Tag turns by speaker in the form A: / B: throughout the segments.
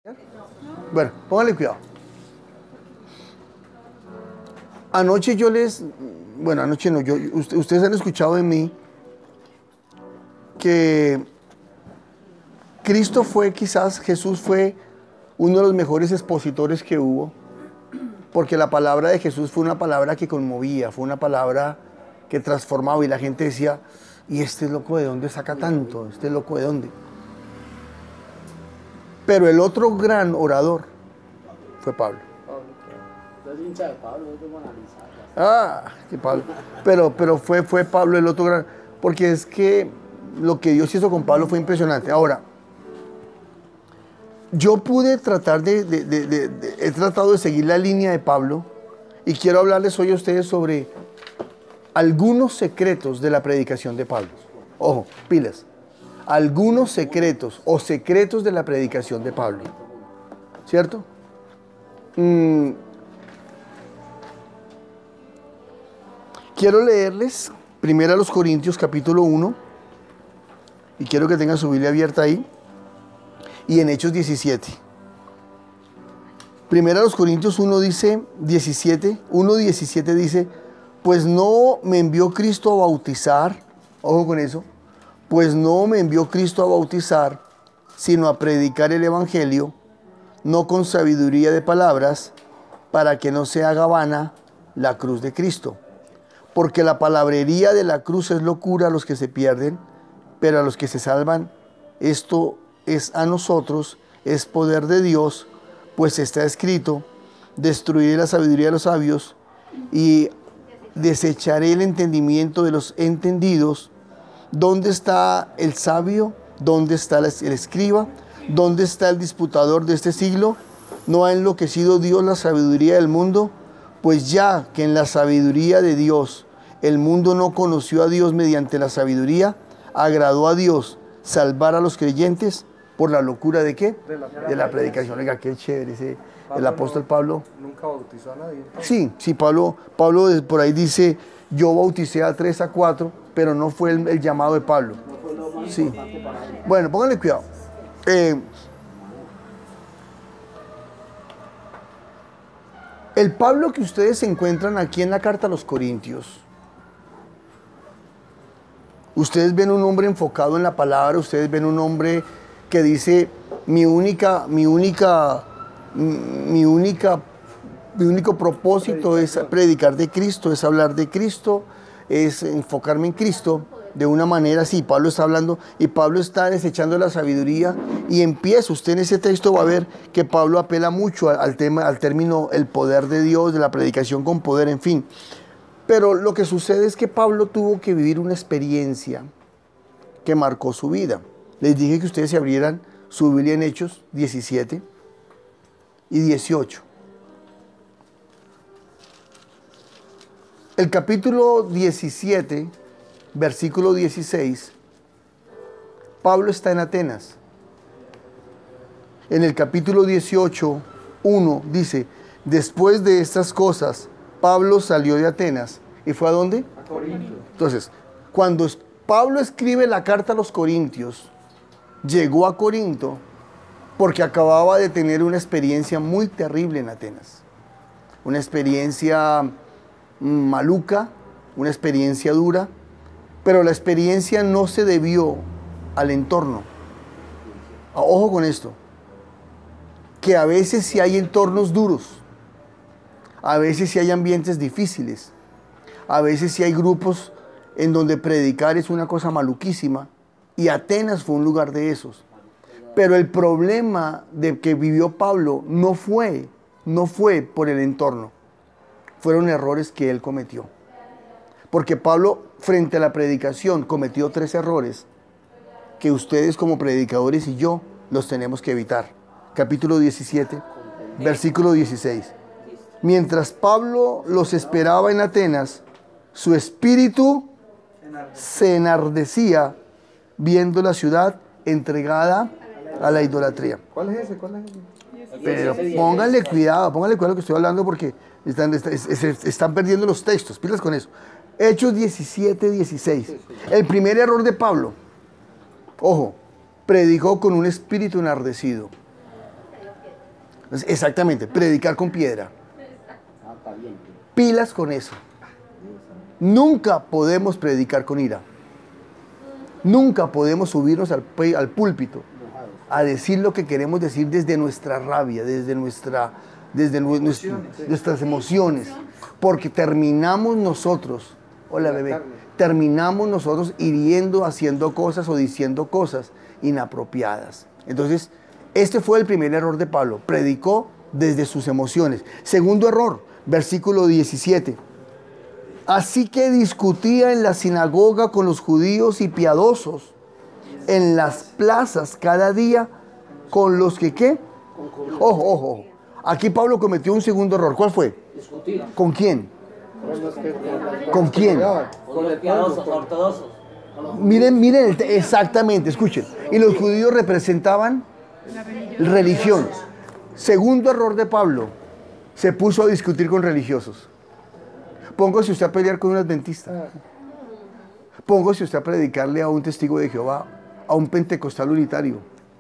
A: Bueno, póngale cuidado. Anoche anoche no, ustedes han escuchado de mí que Jesús fue uno de los mejores expositores que hubo, porque la palabra de Jesús fue una palabra que conmovía, fue una palabra que transformaba y la gente decía, ¿y este loco de dónde saca tanto? ¿Este loco de dónde? Pero el otro gran orador fue Pablo. Que Pablo. Pero fue Pablo el otro gran, porque es que lo que Dios hizo con Pablo fue impresionante. Ahora, yo pude he tratado de seguir la línea de Pablo y quiero hablarles hoy a ustedes sobre algunos secretos de la predicación de Pablo. Ojo, pilas. Algunos secretos de la predicación de Pablo. ¿Cierto? Quiero leerles primero a los Corintios capítulo 1 y quiero que tengan su Biblia abierta ahí y en Hechos 17. Primero a los Corintios 1:17 dice, pues no me envió Cristo a bautizar, ojo con eso, pues no me envió Cristo a bautizar, sino a predicar el Evangelio, no con sabiduría de palabras, para que no se haga vana la cruz de Cristo. Porque la palabrería de la cruz es locura a los que se pierden, pero a los que se salvan, esto es a nosotros, es poder de Dios, pues está escrito, destruiré la sabiduría de los sabios y desecharé el entendimiento de los entendidos. ¿Dónde está el sabio? ¿Dónde está el escriba? ¿Dónde está el disputador de este siglo? ¿No ha enloquecido Dios la sabiduría del mundo? Pues ya que en la sabiduría de Dios el mundo no conoció a Dios mediante la sabiduría, agradó a Dios salvar a los creyentes por la locura ¿de qué? De la predicación. Oiga, qué chévere el apóstol Pablo.
B: ¿Nunca bautizó a nadie?
A: Sí, Pablo por ahí dice, yo bauticé a 3 a 4, pero no fue el llamado de Pablo. Sí. Bueno, pónganle cuidado. El Pablo que ustedes encuentran aquí en la carta a los Corintios, ustedes ven un hombre enfocado en la palabra, ustedes ven un hombre que dice, mi único propósito es predicar de Cristo, es hablar de Cristo, es enfocarme en Cristo. De una manera, sí, Pablo está hablando y Pablo está desechando la sabiduría y empieza, usted en ese texto va a ver que Pablo apela mucho al término el poder de Dios, de la predicación con poder, en fin. Pero lo que sucede es que Pablo tuvo que vivir una experiencia que marcó su vida. Les dije que ustedes se abrieran su Biblia en Hechos 17 y 18. El capítulo 17, versículo 16, Pablo está en Atenas. En el capítulo 18, 1 dice, después de estas cosas, Pablo salió de Atenas. ¿Y fue a dónde?
B: A Corinto.
A: Entonces, cuando Pablo escribe la carta a los Corintios, llegó a Corinto porque acababa de tener una experiencia muy terrible en Atenas. Una experiencia maluca, una experiencia dura, pero la experiencia no se debió al entorno. Ojo con esto, que a veces sí hay entornos duros, a veces sí hay ambientes difíciles, a veces sí hay grupos en donde predicar es una cosa maluquísima, y Atenas fue un lugar de esos. Pero el problema de que vivió Pablo no fue por el entorno, fueron errores que él cometió. Porque Pablo, frente a la predicación, cometió 3 errores que ustedes como predicadores y yo los tenemos que evitar. Capítulo 17, versículo 16. Mientras Pablo los esperaba en Atenas, su espíritu se enardecía viendo la ciudad entregada a la idolatría.
B: ¿Cuál es ese?
A: Pero pónganle cuidado a lo que estoy hablando porque están perdiendo los textos. Pilas con eso. Hechos 17, 16. El primer error de Pablo, ojo, predicó con un espíritu enardecido. Exactamente, predicar con piedra. Pilas con eso. Nunca podemos predicar con ira. Nunca podemos subirnos al púlpito a decir lo que queremos decir desde nuestra rabia, desde nuestras emociones. Porque terminamos nosotros, hola bebé, terminamos nosotros hiriendo, haciendo cosas o diciendo cosas inapropiadas. Entonces, este fue el primer error de Pablo. Predicó desde sus emociones. Segundo error, versículo 17. Así que discutía en la sinagoga con los judíos y piadosos, en las plazas cada día, con los que ¿qué? Ojo, ojo. Aquí Pablo cometió un segundo error. ¿Cuál fue?
B: Discutir.
A: ¿Con quién? ¿Con quién?
B: Con los piadosos, ortodoxos.
A: Miren, exactamente, escuchen. Y los judíos representaban religión. Segundo error de Pablo, se puso a discutir con religiosos. Póngase usted a pelear con un adventista. Póngase usted a predicarle a un testigo de Jehová, a un pentecostal unitario.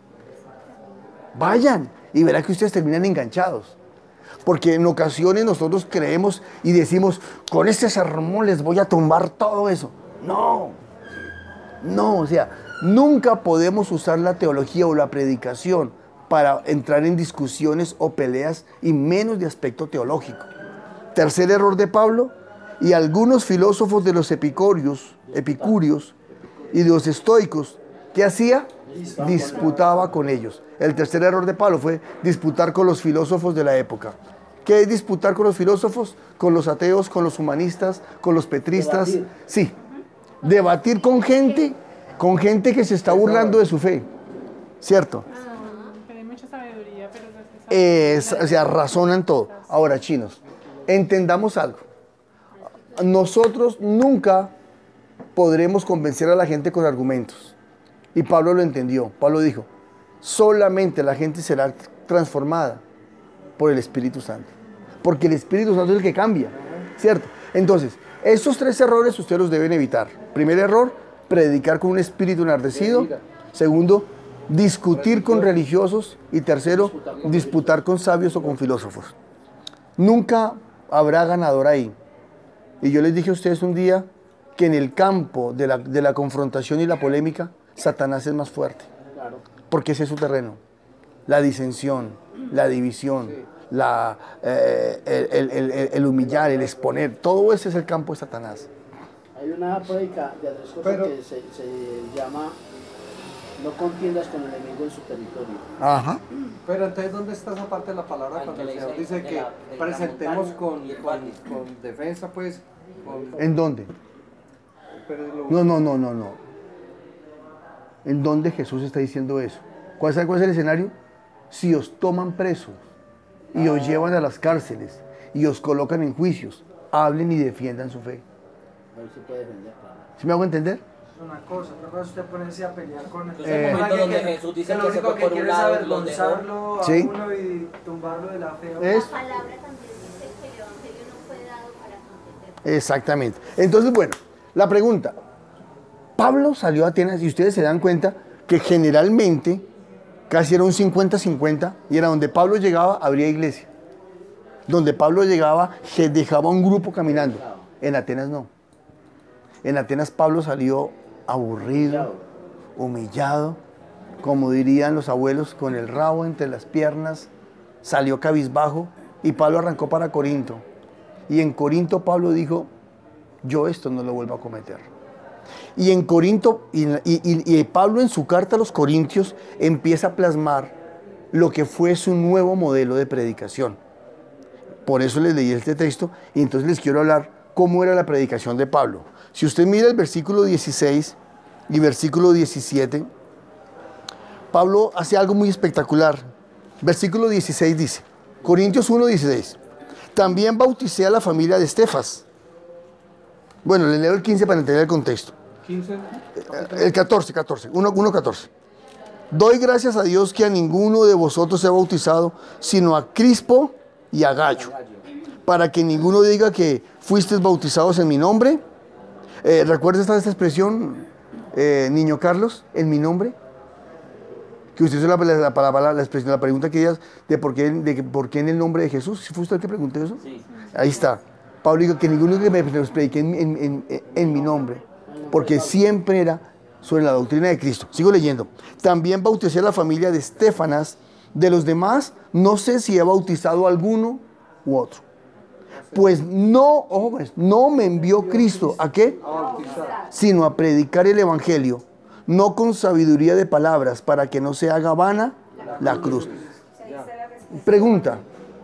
A: Vayan y verá que ustedes terminan enganchados. Porque en ocasiones nosotros creemos y decimos, con este sermón les voy a tumbar todo eso. No, o sea, nunca podemos usar la teología o la predicación para entrar en discusiones o peleas y menos de aspecto teológico. Tercer error de Pablo, y algunos filósofos de los epicúreos y de los estoicos, ¿qué hacía? Disputaba con ellos. El tercer error de Pablo fue disputar con los filósofos de la época. ¿Qué es disputar con los filósofos? Con los ateos, con los humanistas, con los petristas. Debatir. Sí, debatir con gente que se está burlando de su fe. ¿Cierto?
C: Pero hay mucha sabiduría, pero
A: o sea, razonan todo. Ahora, chinos, entendamos algo. Nosotros nunca podremos convencer a la gente con argumentos. Y Pablo lo entendió. Pablo dijo, solamente la gente será transformada por el Espíritu Santo. Porque el Espíritu Santo es el que cambia, ¿cierto? Entonces, estos tres errores ustedes los deben evitar. Primer error, predicar con un espíritu enardecido. Segundo, discutir con religiosos. Y tercero, disputar con sabios o con filósofos. Nunca habrá ganador ahí. Y yo les dije a ustedes un día que en el campo de la confrontación y la polémica, Satanás es más fuerte. Porque ese es su terreno. La disensión, la división, el humillar, el exponer, todo ese es el campo de Satanás.
D: Hay una prédica de Andrés Costa que se llama No contiendas con el enemigo en su territorio.
A: Ajá.
E: Pero entonces, ¿dónde está esa parte de la palabra cuando el Señor dice que presentemos con defensa, pues?
A: ¿En dónde? No. ¿En dónde Jesús está diciendo eso? ¿Cuál es el escenario? Si os toman presos y os llevan a las cárceles y os colocan en juicios, hablen y defiendan su fe. ¿Sí me hago entender?
F: Una cosa, otra cosa es usted ponerse a pelear con él.
B: Entonces, el momento donde Jesús dice
F: lo
B: que se
F: único
B: fue
F: que
B: por un
F: quiere es
B: lado y lo
F: avergonzarlo a
A: Sí.
F: uno y tumbarlo de la fe.
A: Es-
G: La palabra también dice que el evangelio no fue dado para contender.
A: Exactamente. Entonces, bueno, la pregunta. Pablo salió a Atenas y ustedes se dan cuenta que generalmente casi era un 50-50 y era donde Pablo llegaba, habría iglesia. Donde Pablo llegaba, dejaba un grupo caminando. En Atenas no. En Atenas Pablo salió aburrido, humillado, como dirían los abuelos, con el rabo entre las piernas, salió cabizbajo y Pablo arrancó para Corinto. Y en Corinto Pablo dijo, yo esto no lo vuelvo a cometer. Y en Corinto, y Pablo en su carta a los Corintios empieza a plasmar lo que fue su nuevo modelo de predicación. Por eso les leí este texto y entonces les quiero hablar cómo era la predicación de Pablo. Si usted mira el versículo 16 y versículo 17, Pablo hace algo muy espectacular. Versículo 16 dice, Corintios 1:16, también bauticé a la familia de Estefas. Bueno, le leo el 15 para entender el contexto.
E: 15.
A: El 14. 1:14. Doy gracias a Dios que a ninguno de vosotros se ha bautizado, sino a Crispo y a Gallo, para que ninguno diga que fuisteis bautizados en mi nombre. ¿Recuerdas esta expresión, niño Carlos? En mi nombre. Que usted hizo la pregunta que ellas, de por qué en el nombre de Jesús. ¿Fue usted el que preguntó eso?
B: Sí.
A: Ahí está. Pablo dijo que ninguno que me predique en mi nombre, porque siempre era sobre la doctrina de Cristo. Sigo leyendo. También bauticé a la familia de Estefanas. De los demás, no sé si he bautizado a alguno u otro. Pues no, ojo, pues, no me envió Cristo, ¿a qué?
E: A bautizar.
A: Sino a predicar el evangelio, no con sabiduría de palabras, para que no se haga vana la cruz. Pregunta.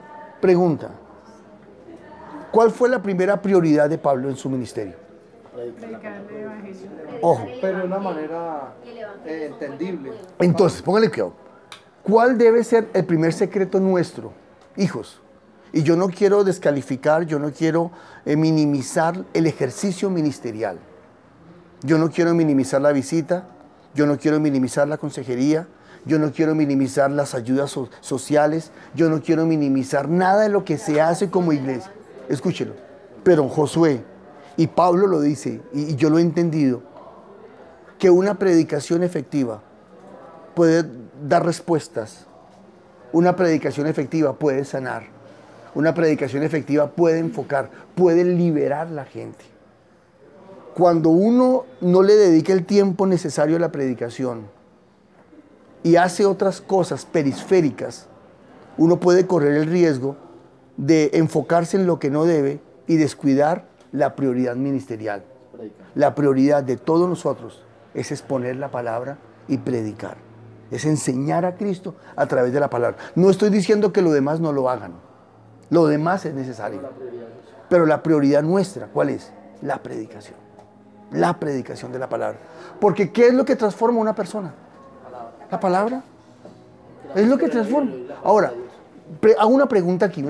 A: ¿Cuál fue la primera prioridad de Pablo en su ministerio?
C: Predicar el evangelio.
A: Ojo.
E: Pero de una manera entendible.
A: Entonces, póngale cuidado. ¿Cuál debe ser el primer secreto nuestro, hijos? Y yo no quiero descalificar, yo no quiero minimizar el ejercicio ministerial. Yo no quiero minimizar la visita, yo no quiero minimizar la consejería, yo no quiero minimizar las ayudas sociales, yo no quiero minimizar nada de lo que se hace como iglesia. Escúchelo. Pero Josué y Pablo lo dice, y yo lo he entendido, que una predicación efectiva puede dar respuestas. Una predicación efectiva puede sanar. Una predicación efectiva puede enfocar, puede liberar a la gente. Cuando uno no le dedica el tiempo necesario a la predicación y hace otras cosas periféricas, uno puede correr el riesgo de enfocarse en lo que no debe y descuidar la prioridad ministerial. La prioridad de todos nosotros es exponer la palabra y predicar. Es enseñar a Cristo a través de la palabra. No estoy diciendo que lo demás no lo hagan. Lo demás es necesario. Pero la prioridad nuestra, ¿cuál es? La predicación. La predicación de la palabra. Porque ¿qué es lo que transforma a una persona? La palabra. Es lo que transforma. Ahora, hago una pregunta aquí.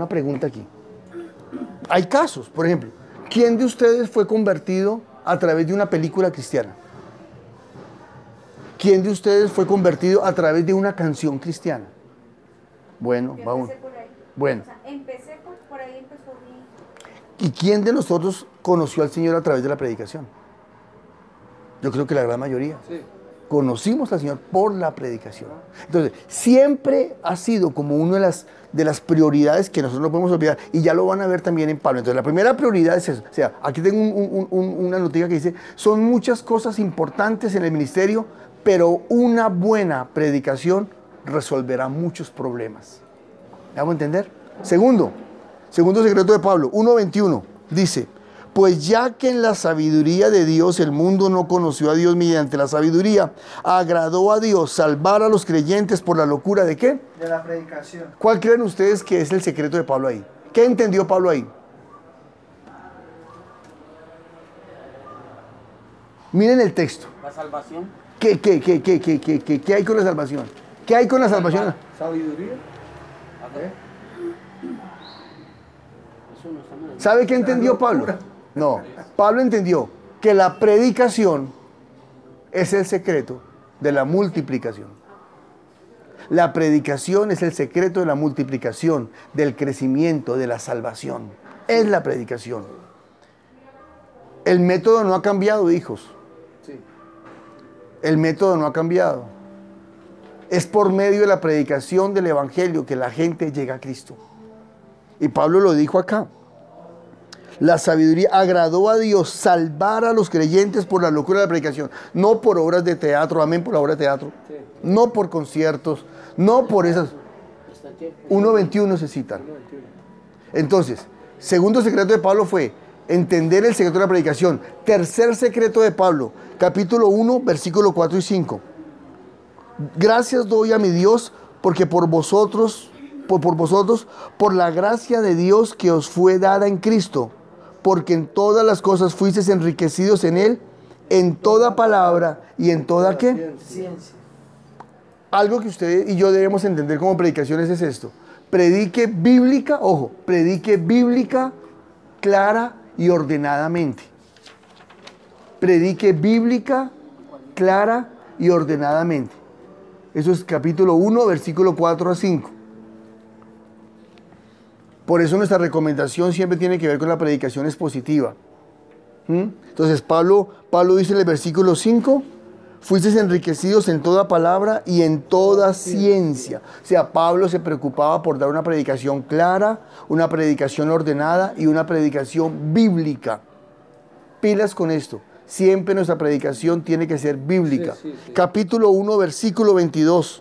A: Hay casos, por ejemplo. ¿Quién de ustedes fue convertido a través de una película cristiana? ¿Quién de ustedes fue convertido a través de una canción cristiana? Bueno,
G: Yo
A: vamos.
G: empecé por ahí.
A: Bueno.
G: O sea, empecé por ahí, empezó mi...
A: ¿Y quién de nosotros conoció al Señor a través de la predicación? Yo creo que la gran mayoría.
E: Sí.
A: Conocimos al Señor por la predicación. Entonces, siempre ha sido como una de las prioridades que nosotros no podemos olvidar. Y ya lo van a ver también en Pablo. Entonces, la primera prioridad es eso. O sea, aquí tengo una noticia que dice, son muchas cosas importantes en el ministerio, pero una buena predicación resolverá muchos problemas. ¿Me hago entender? Segundo secreto de Pablo, 1:21, dice, pues ya que en la sabiduría de Dios el mundo no conoció a Dios mediante la sabiduría, agradó a Dios salvar a los creyentes por la locura ¿de qué?
F: De la predicación.
A: ¿Cuál creen ustedes que es el secreto de Pablo ahí? ¿Qué entendió Pablo ahí? Miren el texto.
B: La salvación.
A: ¿Qué hay con la salvación? ¿Qué hay con la salvación?
E: Sabiduría.
A: ¿Sabe qué entendió Pablo? No, Pablo entendió que la predicación es el secreto de la multiplicación. La predicación es el secreto de la multiplicación, del crecimiento, de la salvación. Es la predicación. El método no ha cambiado, hijos.
E: Sí.
A: El método no ha cambiado. Es por medio de la predicación del evangelio que la gente llega a Cristo. Y Pablo lo dijo acá. La sabiduría agradó a Dios salvar a los creyentes por la locura de la predicación. No por obras de teatro, amén por la obra de teatro.
E: Sí.
A: No por conciertos, no por esas. 1:21 se citan. Entonces, segundo secreto de Pablo fue entender el secreto de la predicación. Tercer secreto de Pablo, capítulo 1, versículo 4 y 5. Gracias doy a mi Dios porque por vosotros, por la gracia de Dios que os fue dada en Cristo, porque en todas las cosas fuisteis enriquecidos en Él, en toda palabra y en toda ¿qué?
F: Ciencia.
A: Algo que usted y yo debemos entender como predicaciones es esto. Predique bíblica, ojo, predique bíblica, clara y ordenadamente. Predique bíblica, clara y ordenadamente. Eso es capítulo 1, versículo 4 a 5. Por eso nuestra recomendación siempre tiene que ver con la predicación expositiva. Entonces Pablo dice en el versículo 5, fuisteis enriquecidos en toda palabra y en toda ciencia. O sea, Pablo se preocupaba por dar una predicación clara, una predicación ordenada y una predicación bíblica. Pilas con esto. Siempre nuestra predicación tiene que ser bíblica.
E: Sí.
A: Capítulo 1, versículo 22.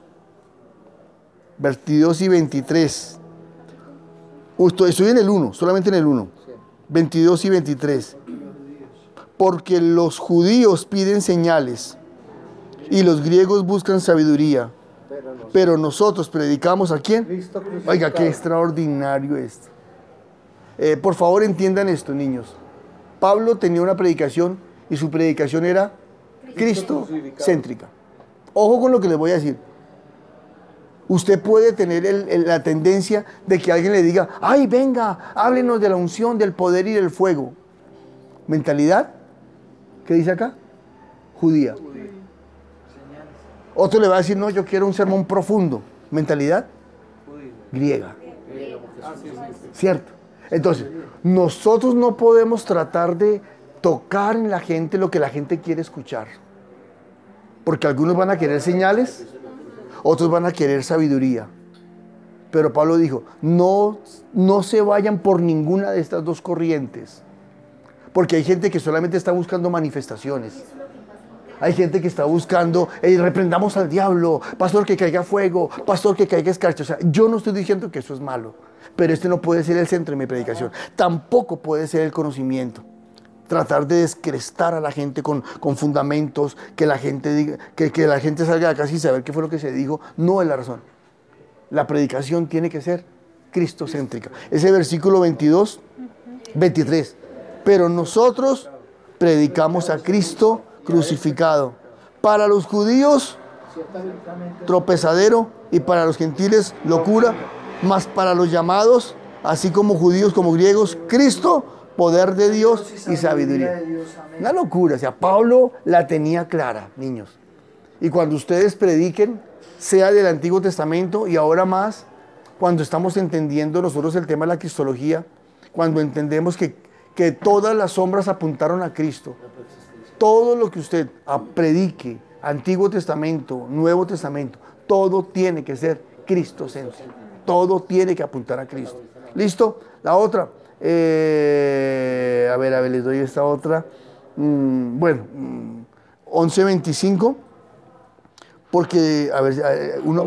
A: 22 y 23. Estoy en el 1, solamente en el 1. 22 y 23. Porque los judíos piden señales y los griegos buscan sabiduría. Pero nosotros predicamos ¿a quién?
E: Cristo crucificado.
A: Oiga, qué extraordinario esto. Por favor, entiendan esto, niños. Pablo tenía una predicación y su predicación era Cristo-céntrica. Ojo con lo que les voy a decir. Usted puede tener la tendencia de que alguien le diga, ay, venga, háblenos de la unción, del poder y del fuego. Mentalidad, ¿qué dice acá? Judía. Otro le va a decir, no, yo quiero un sermón profundo. Mentalidad griega. ¿Cierto? Entonces, nosotros no podemos tratar de tocar en la gente lo que la gente quiere escuchar. Porque algunos van a querer señales, otros van a querer sabiduría. Pero Pablo dijo, no se vayan por ninguna de estas dos corrientes. Porque hay gente que solamente está buscando manifestaciones. Hay gente que está buscando, reprendamos al diablo, pastor que caiga fuego, pastor que caiga escarcha. O sea, yo no estoy diciendo que eso es malo, pero este no puede ser el centro de mi predicación. Tampoco puede ser el conocimiento. Tratar de descrestar a la gente con fundamentos, que la gente diga, que la gente salga de acá sin saber qué fue lo que se dijo, no es la razón. La predicación tiene que ser cristocéntrica. Ese versículo 22, 23. Pero nosotros predicamos a Cristo crucificado. Para los judíos, tropezadero, y para los gentiles, locura, mas para los llamados, así como judíos como griegos, Cristo, poder de Dios y sabiduría. Una locura. O sea, Pablo la tenía clara, niños. Y cuando ustedes prediquen, sea del Antiguo Testamento y ahora más, cuando estamos entendiendo nosotros el tema de la cristología, cuando entendemos que todas las sombras apuntaron a Cristo, todo lo que usted predique, Antiguo Testamento, Nuevo Testamento, todo tiene que ser cristocéntrico. Todo tiene que apuntar a Cristo. ¿Listo? La otra. A ver, les doy esta otra. 11:25. Porque, a ver, una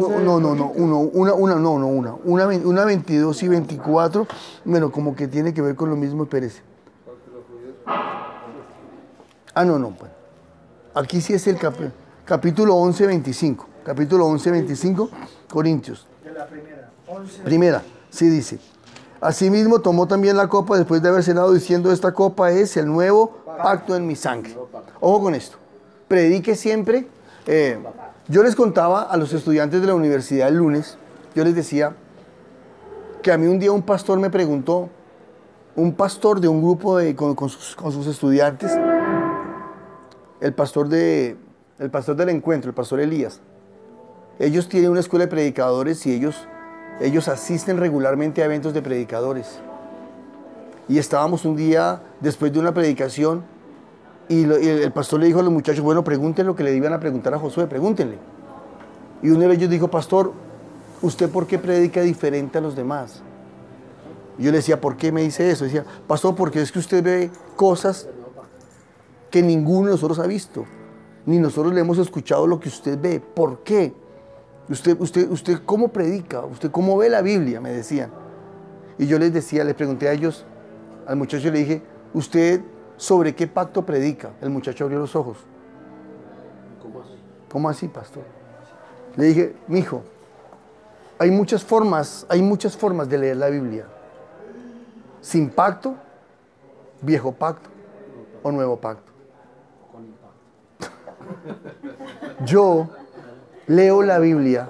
A: 22 y 24. Bueno, como que tiene que ver con lo mismo, espérese. Bueno. Aquí sí es el capítulo 11:25. Capítulo 11:25, Corintios.
F: De la primera. 11.
A: Primera, sí dice. Asimismo tomó también la copa después de haber cenado diciendo, esta copa es el nuevo pacto en mi sangre. Ojo con esto. Predique siempre. Yo les contaba a los estudiantes de la universidad el lunes, yo les decía que a mí un día un pastor me preguntó, un pastor de un grupo con sus estudiantes, el pastor del encuentro, el pastor Elías. Ellos tienen una escuela de predicadores y ellos asisten regularmente a eventos de predicadores. Y estábamos un día después de una predicación y el pastor le dijo a los muchachos, bueno, pregúntenle lo que le iban a preguntar a Josué, pregúntenle. Y uno de ellos dijo, pastor, ¿usted por qué predica diferente a los demás? Y yo le decía, ¿por qué me dice eso? Decía, pastor, porque es que usted ve cosas que ninguno de nosotros ha visto, ni nosotros le hemos escuchado lo que usted ve. ¿Por qué? ¿Usted cómo predica? ¿Usted cómo ve la Biblia? Me decían. Y yo les decía, les pregunté a ellos, al muchacho le dije, ¿usted sobre qué pacto predica? El muchacho abrió los ojos. ¿Cómo así, pastor? Le dije, mijo, hay muchas formas de leer la Biblia. Sin pacto, viejo pacto o nuevo pacto. Yo leo la Biblia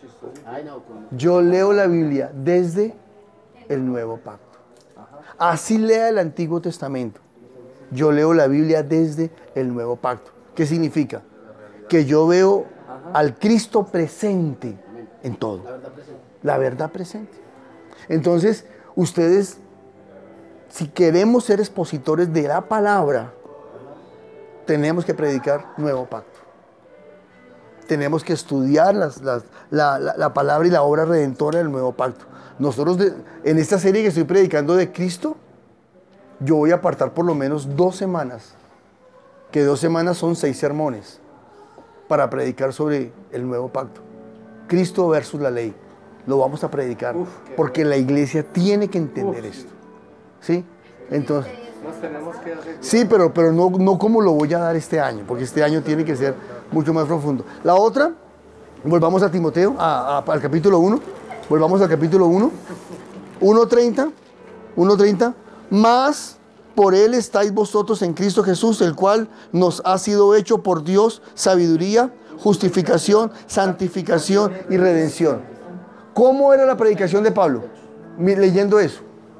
A: desde el nuevo pacto. Así lea el Antiguo Testamento. Yo leo la Biblia desde el nuevo pacto. ¿Qué significa? Que yo veo al Cristo presente en todo. La verdad presente. Entonces, ustedes, si queremos ser expositores de la palabra, tenemos que predicar nuevo pacto. tenemos que estudiar la palabra y la obra redentora del nuevo pacto. Nosotros en esta serie que estoy predicando de Cristo, yo voy a apartar por lo menos 2 semanas, que 2 semanas son 6 sermones, para predicar sobre el nuevo pacto. Cristo versus la ley. Lo vamos a predicar, porque la iglesia tiene que entender esto. ¿Sí? Entonces,
E: Nos tenemos que hacer.
A: sí, pero no como lo voy a dar este año, porque este año tiene que ser mucho más profundo. La otra, volvamos a Timoteo, al capítulo 1. Volvamos al capítulo 1. 1:30. Más por él estáis vosotros en Cristo Jesús, el cual nos ha sido hecho por Dios sabiduría, justificación, santificación y redención. ¿Cómo era la predicación de Pablo? Leyendo eso.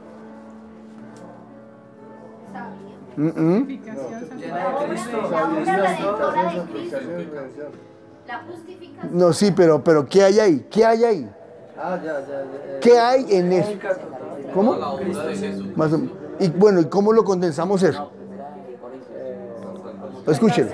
G: La justificación.
A: No, sí, pero ¿qué hay ahí? ¿Qué hay ahí? ¿Qué hay en eso? ¿Cómo? Más o menos. Y bueno, ¿y cómo lo condensamos eso? Escuchen.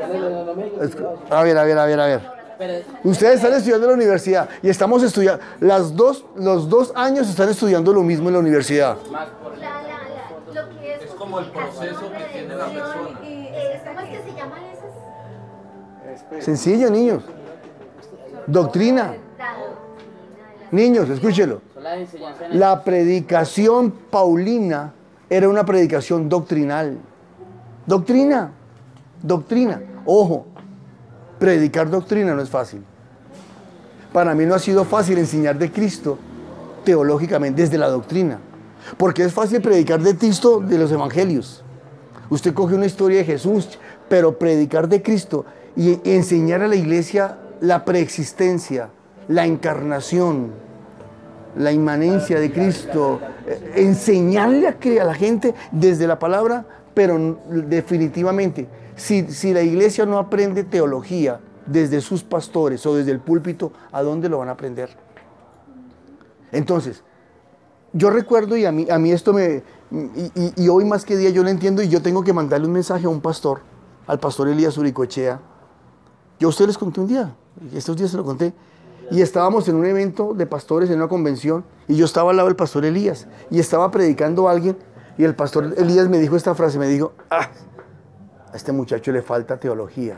A: A ver. Ustedes están estudiando en la universidad y estamos estudiando, los dos años están estudiando lo mismo en la universidad.
G: Lo que es
H: como el proceso que tiene la persona.
G: ¿Cómo es que se llaman esas?
A: Sencillo, niños. Doctrina. Niños, escúchelo. La predicación paulina era una predicación doctrinal. Doctrina. Ojo, predicar doctrina no es fácil. Para mí no ha sido fácil enseñar de Cristo teológicamente desde la doctrina. Porque es fácil predicar de Cristo de los evangelios. Usted coge una historia de Jesús, pero predicar de Cristo y enseñar a la iglesia la preexistencia, la encarnación, la inmanencia de Cristo, enseñarle a la gente desde la palabra, pero definitivamente, si la iglesia no aprende teología desde sus pastores o desde el púlpito, ¿a dónde lo van a aprender? Entonces, yo recuerdo, y a mí esto y hoy más que día yo lo entiendo, y yo tengo que mandarle un mensaje a un pastor, al pastor Elías Uricoechea. Yo a ustedes les conté un día, estos días se lo conté, y estábamos en un evento de pastores en una convención, y yo estaba al lado del pastor Elías, y estaba predicando a alguien, y el pastor Elías me dijo esta frase, me dijo, a este muchacho le falta teología.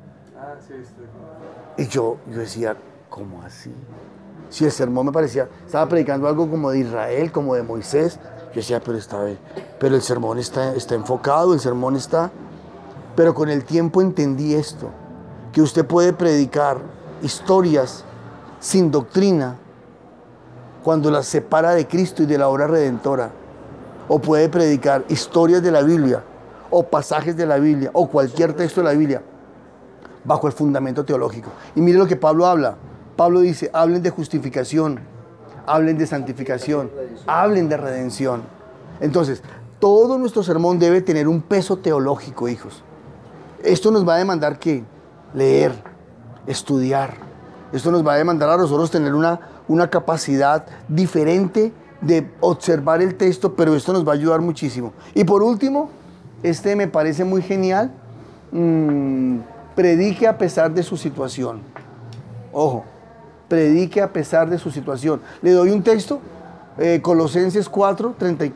A: Y yo decía, ¿cómo así? Si el sermón me parecía, estaba predicando algo como de Israel, como de Moisés, yo decía, pero el sermón está enfocado, el sermón está... Pero con el tiempo entendí esto, que usted puede predicar historias sin doctrina cuando las separa de Cristo y de la obra redentora, o puede predicar historias de la Biblia, o pasajes de la Biblia, o cualquier texto de la Biblia, bajo el fundamento teológico. Y mire lo que Pablo habla. Pablo dice, hablen de justificación, hablen de santificación, hablen de redención. Entonces, todo nuestro sermón debe tener un peso teológico, hijos. Esto nos va a demandar ¿qué? Leer, estudiar. Esto nos va a demandar a nosotros tener una capacidad diferente de observar el texto, pero esto nos va a ayudar muchísimo. Y por último, me parece muy genial, predique a pesar de su situación. Ojo, predique a pesar de su situación. Le doy un texto, Colosenses 4,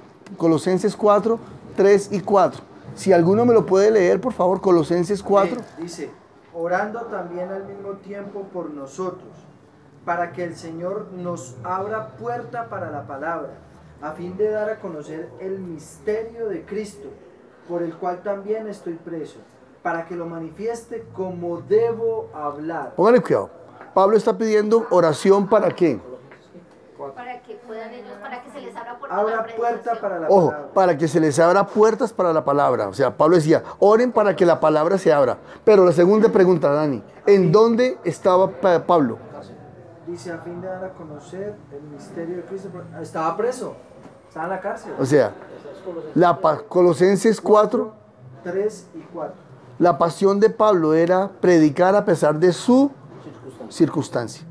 A: 3 y 4. Si alguno me lo puede leer, por favor, Colosenses 4.
F: Dice, orando también al mismo tiempo por nosotros, para que el Señor nos abra puerta para la palabra, a fin de dar a conocer el misterio de Cristo, por el cual también estoy preso, para que lo manifieste como debo hablar.
A: Pónganle cuidado. Pablo está pidiendo oración ¿para qué?
G: Para que puedan ellos, para que se les abra
F: Puerta para la
A: Ojo,
F: palabra.
A: para que se les abra puertas para la palabra. O sea, Pablo decía, oren para que la palabra se abra. Pero la segunda pregunta, Dani, ¿en dónde estaba Pablo?
F: Dice, a fin de dar a conocer el misterio de Cristo. Estaba preso, estaba en la cárcel.
A: O sea, Colosenses 4,
F: 3 y 4.
A: la pasión de Pablo era predicar a pesar de su circunstancia.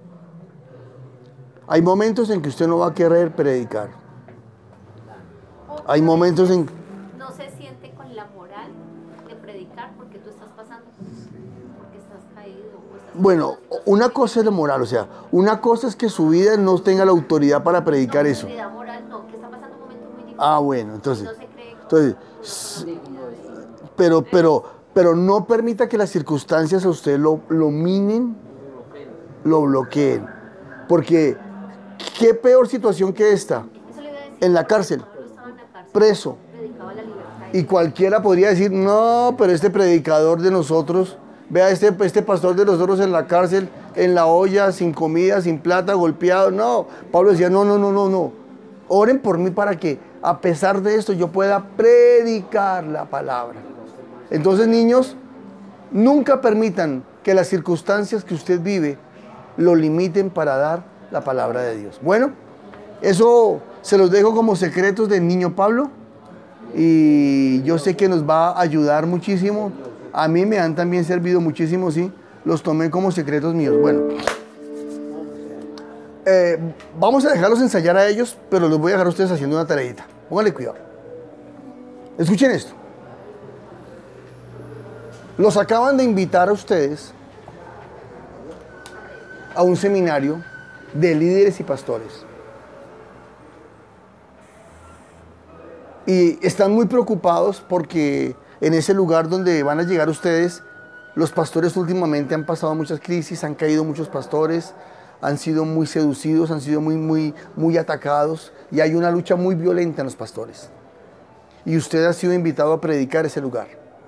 A: Hay momentos en que usted no va a querer predicar. Hay momentos en...
G: No se siente con la moral de predicar porque tú estás pasando, porque estás caído o estás
A: Bueno, una cosa es la moral, o sea, una cosa es que su vida no tenga la autoridad para predicar eso.
G: Autoridad moral no, que está pasando un momento muy difícil.
A: Ah, bueno, entonces,
G: No se cree.
A: pero no permita que las circunstancias a usted lo minen, lo bloqueen. Porque, ¿qué peor situación que esta?
G: Eso le iba a decir.
A: En la cárcel,
G: Pablo estaba en la cárcel,
A: preso.
G: predicaba la libertad.
A: Y cualquiera podría decir, no, pero este predicador de nosotros, vea este pastor de nosotros en la cárcel, en la olla, sin comida, sin plata, golpeado. No, Pablo decía, no. Oren por mí para que a pesar de esto yo pueda predicar la palabra. Entonces, niños, nunca permitan que las circunstancias que usted vive lo limiten para dar la palabra de Dios. Bueno, eso se los dejo como secretos del niño Pablo. Y yo sé que nos va a ayudar muchísimo. A mí me han también servido muchísimo, sí. Los tomé como secretos míos. Bueno, vamos a dejarlos ensayar a ellos, pero los voy a dejar a ustedes haciendo una tareita. Pónganle cuidado. Escuchen esto. Los acaban de invitar a ustedes a un seminario de líderes y pastores. Y están muy preocupados porque en ese lugar donde van a llegar ustedes, los pastores últimamente han pasado muchas crisis, han caído muchos pastores, han sido muy seducidos, han sido muy atacados y hay una lucha muy violenta en los pastores. Y usted ha sido invitado a predicar ese lugar.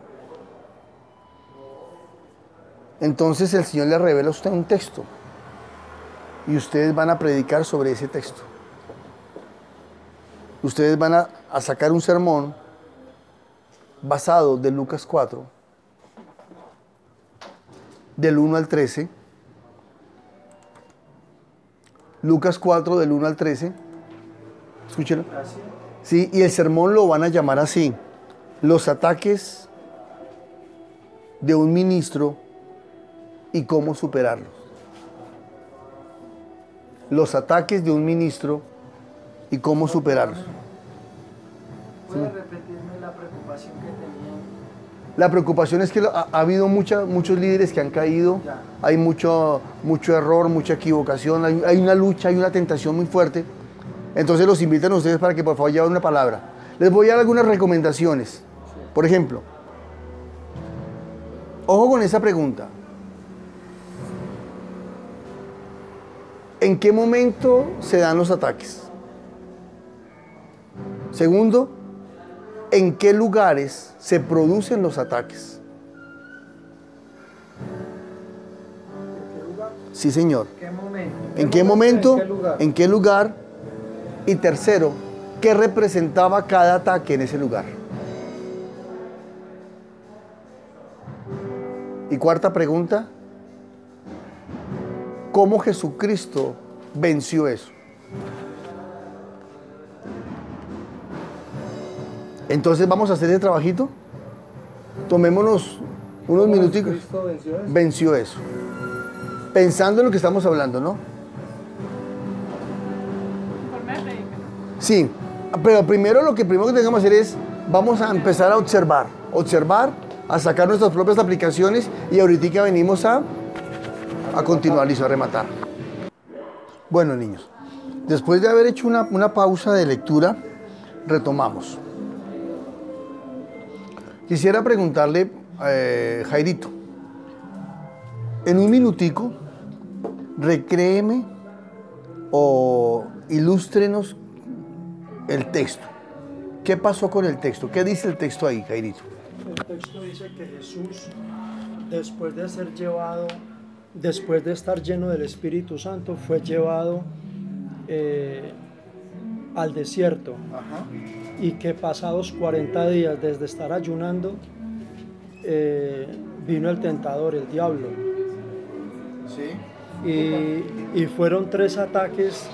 A: Entonces el Señor le revela a usted un texto y ustedes van a predicar sobre ese texto. Ustedes van a sacar un sermón basado de Lucas 4, del 1 al 13. Lucas 4, del 1 al 13. Escúchenlo. Sí, y el sermón lo van a llamar así: los ataques de un ministro y cómo superarlos. Los ataques de un ministro y cómo superarlos.
F: ¿Puede repetirme la preocupación que tenían?
A: La preocupación es que ha habido muchos líderes que han caído, hay mucho error, mucha equivocación, hay una lucha, hay una tentación muy fuerte. Entonces los invitan a ustedes para que por favor lleven una palabra. Les voy a dar algunas recomendaciones. Por ejemplo, ojo con esa pregunta. ¿En qué momento se dan los ataques? Segundo, ¿en qué lugares se producen los ataques? Sí, señor.
F: ¿Qué momento?
A: ¿En qué momento?
F: ¿En qué lugar?
A: ¿En qué lugar? Y tercero, ¿qué representaba cada ataque en ese lugar? Y cuarta pregunta, ¿cómo Jesucristo venció eso? Entonces vamos a hacer ese trabajito. Tomémonos unos minuticos.
E: Cristo venció eso.
A: Venció eso. Pensando en lo que estamos hablando, ¿no?
C: Por medio de
A: Sí, pero lo que primero que tenemos que hacer es, vamos a empezar a observar, a sacar nuestras propias aplicaciones y ahorita venimos a continuar, listo, a rematar. Bueno, niños, después de haber hecho una pausa de lectura, retomamos. Quisiera preguntarle, Jairito, en un minutico, recréeme o ilústrenos el texto. ¿Qué pasó con el texto? ¿Qué dice el texto ahí, Jairito?
I: El texto dice que Jesús, después de estar lleno del Espíritu Santo, fue llevado al desierto.
F: Ajá.
I: Y que pasados 40 días desde estar ayunando, vino el tentador, el diablo.
F: Sí.
I: Y fueron tres ataques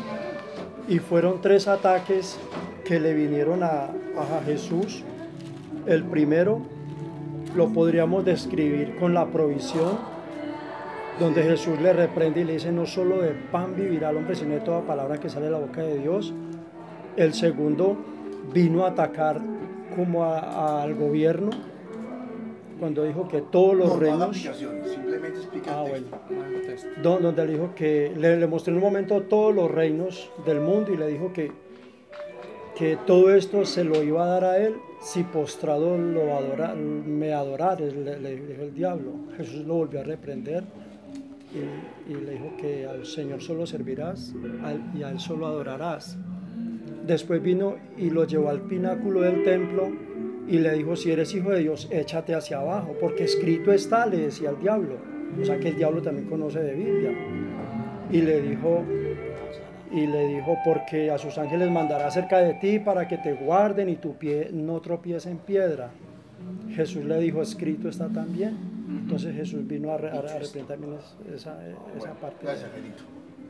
I: que le vinieron a Jesús. El primero lo podríamos describir con la provisión, donde Jesús le reprende y le dice: no solo de pan vivirá el hombre, sino de toda palabra que sale de la boca de Dios. El segundo vino a atacar como al gobierno, cuando dijo que todos los reinos...
A: simplemente explica
I: Ah, bueno. Donde le dijo que le mostré en un momento todos los reinos del mundo y le dijo que todo esto se lo iba a dar a él si postrado me adorares, le dijo el diablo. Jesús lo volvió a reprender y le dijo que al Señor solo servirás y a él solo adorarás. Después vino y lo llevó al pináculo del templo y le dijo, si eres hijo de Dios, échate hacia abajo, porque escrito está, le decía al diablo. O sea que el diablo también conoce de Biblia. Y le dijo, porque a sus ángeles mandará cerca de ti para que te guarden y tu pie no tropiece en piedra. Jesús le dijo, escrito está también. Entonces Jesús vino a reprender también esa parte.
A: Gracias, Angelito.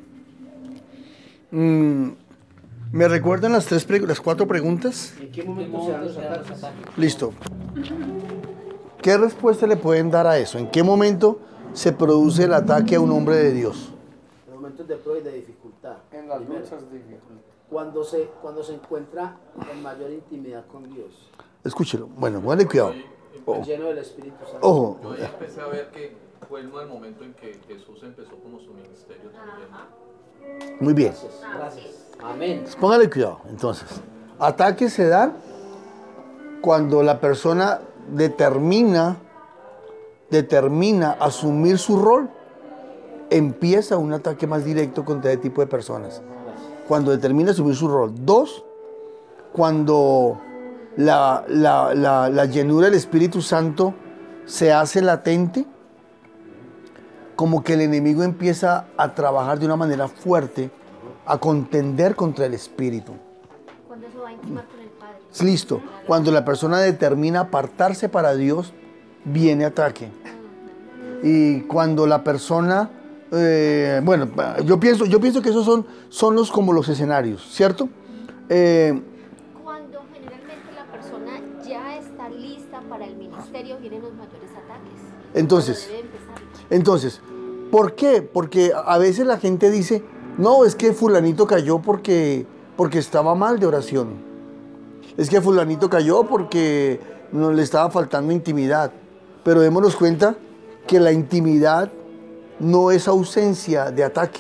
A: ¿Me recuerdan las 4 preguntas?
D: ¿En qué momento se dan los ataques?
A: Listo. ¿Qué respuesta le pueden dar a eso? ¿En qué momento se produce el ataque a un hombre de Dios?
D: En momentos de prueba y de dificultad.
E: En las
D: Primero,
E: luchas de dificultad.
D: cuando se encuentra en mayor intimidad con Dios,
A: Escúchelo. Bueno, póngale cuidado. Ojo.
D: lleno del Espíritu Santo.
A: Ojo.
H: Yo ahí empecé a ver que fue el momento en que Jesús empezó como su ministerio también.
A: Muy bien.
D: Gracias. Amén.
A: Pues póngale cuidado. Entonces, ataques se dan cuando la persona determina asumir su rol. Empieza un ataque más directo contra ese tipo de personas. Cuando determina asumir su rol. 2, cuando la llenura del Espíritu Santo se hace latente, como que el enemigo empieza a trabajar de una manera fuerte, a contender contra el Espíritu.
G: Cuando eso va a intimar con el Padre.
A: Listo. Cuando la persona determina apartarse para Dios, viene ataque. Y cuando la persona, yo pienso que esos son los escenarios, ¿cierto?
G: Cuando generalmente la persona ya está lista para el ministerio, vienen los mayores ataques.
A: Entonces,
G: Cuando debe empezar.
A: ¿por qué? Porque a veces la gente dice, no, es que fulanito cayó porque estaba mal de oración. Es que fulanito cayó porque no le estaba faltando intimidad. Pero démonos cuenta que la intimidad no es ausencia de ataque.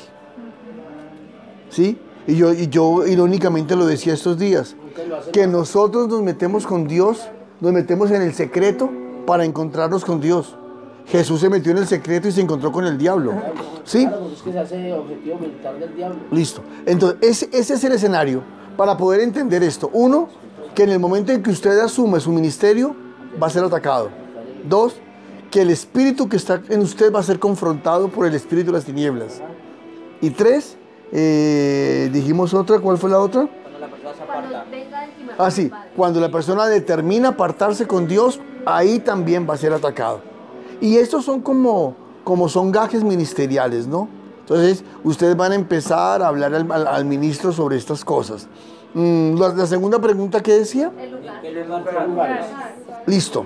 A: ¿Sí? Y yo irónicamente lo decía estos días, que nosotros nos metemos con Dios, nos metemos en el secreto para encontrarnos con Dios. Jesús se metió en el secreto y se encontró con el diablo. ¿Sí?
D: Claro, porque es que se hace objetivo militar del diablo.
A: Listo. Entonces, ese es el escenario para poder entender esto. 1, que en el momento en que usted asume su ministerio, va a ser atacado. 2, que el espíritu que está en usted va a ser confrontado por el espíritu de las tinieblas. Y 3, dijimos otra, ¿cuál fue la otra?
B: Cuando la persona se
G: Cuando
B: aparta.
G: venga a intimar con
A: Ah,
G: el
A: sí,
G: Padre.
A: cuando la persona determina apartarse con Dios, ahí también va a ser atacado. Y estos son como son gajes ministeriales, ¿no? Entonces, ustedes van a empezar a hablar al ministro sobre estas cosas. La segunda pregunta, ¿qué decía?
G: El lugar.
B: ¿Qué lugar?
A: Listo.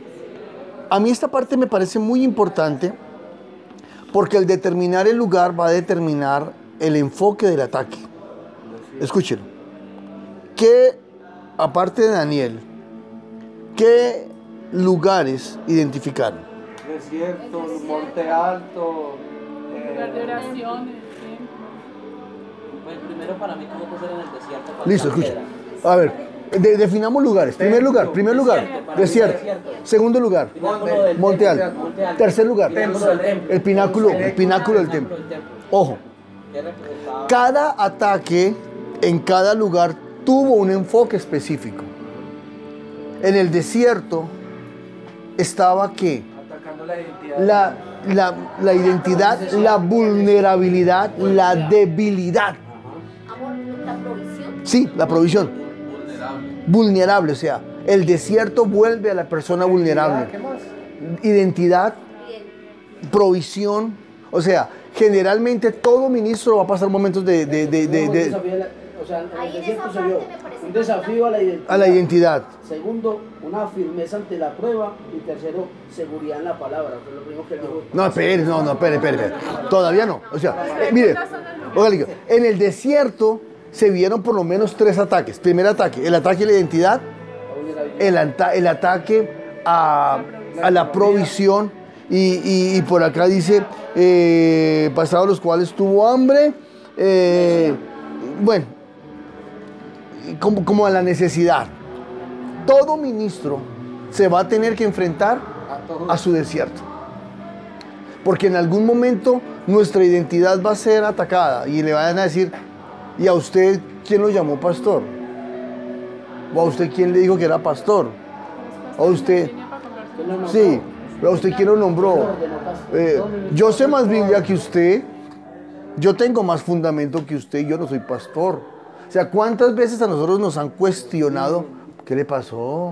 A: A mí esta parte me parece muy importante porque el determinar el lugar va a determinar el enfoque del ataque. Escúchenlo. ¿Qué, aparte de Daniel, qué lugares identificaron?
E: Desierto, monte alto.
C: Lugar de oración, el templo.
B: Bueno, primero para mí tuvo que ser en el desierto. con
A: Listo,
B: la
A: escucha.
B: piedra.
A: A ver, definamos lugares. Primer lugar, desierto. Segundo lugar,
B: Pináculo del
A: monte
B: templo.
A: alto.
B: Monte alto.
A: Tercer lugar,
B: Pináculo del templo.
A: el pináculo del templo. Ojo,
B: ¿Qué representaba?
A: cada ataque en cada lugar tuvo un enfoque específico. En el desierto estaba ¿qué?
E: Atacando la identidad.
A: La identidad, la vulnerabilidad, la debilidad.
G: Amor, la provisión.
A: Sí, la provisión. Vulnerable, o sea, el desierto vuelve a la persona vulnerable.
E: ¿Qué más?
A: Identidad,
G: Bien.
A: provisión, o sea, generalmente todo ministro va a pasar momentos
D: O sea, en el
G: Ahí en
D: desierto
G: esa
D: se vio
G: parte me parece
D: un desafío a la identidad.
A: a la identidad.
D: Segundo, una firmeza ante la prueba. Y tercero, seguridad en la palabra. Fue lo primero que él dijo.
A: No, espere. Todavía no. O sea, mire, oiga, en el desierto se vieron por lo menos 3 ataques. Primer ataque, el ataque a la identidad, el ataque a a la provisión. Y por acá dice, pasados los cuales tuvo hambre, bueno, como a la necesidad. Todo ministro se va a tener que enfrentar a su desierto. Porque en algún momento nuestra identidad va a ser atacada y le van a decir, ¿y a usted quién lo llamó pastor? ¿O a usted quién le dijo que era pastor? ¿A usted? Sí, ¿a usted quién lo nombró? Yo sé más Biblia que usted, yo tengo más fundamento que usted y yo no soy pastor. O sea, ¿cuántas veces a nosotros nos han cuestionado? ¿Qué le pasó?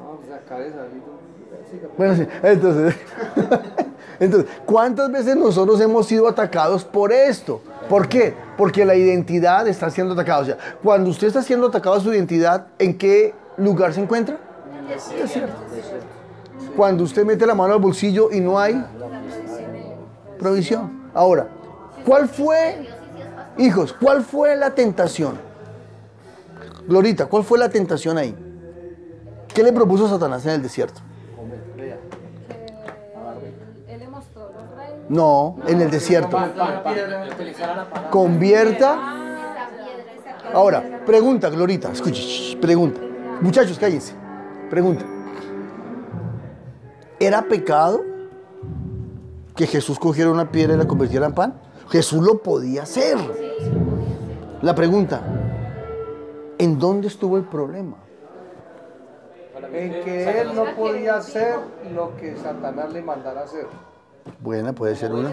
A: Bueno, sí, entonces, ¿cuántas veces nosotros hemos sido atacados por esto? ¿Por qué? Porque la identidad está siendo atacada. O sea, cuando usted está siendo atacado a su identidad, ¿en qué lugar se encuentra? Desierto. Cuando usted mete la mano al bolsillo y no hay provisión. Ahora, ¿cuál fue, hijos, cuál fue la tentación? Glorita, ¿cuál fue la tentación ahí? ¿Qué le propuso Satanás en el desierto? No, en el desierto. Convierta. Ahora, pregunta, Glorita, escuche, pregunta. Muchachos, cállense. Pregunta. ¿Era pecado que Jesús cogiera una piedra y la convirtiera en pan? Jesús lo podía hacer. La pregunta, ¿en dónde estuvo el problema?
E: En que él no podía hacer lo que Satanás le mandara hacer.
A: Buena, puede ser una.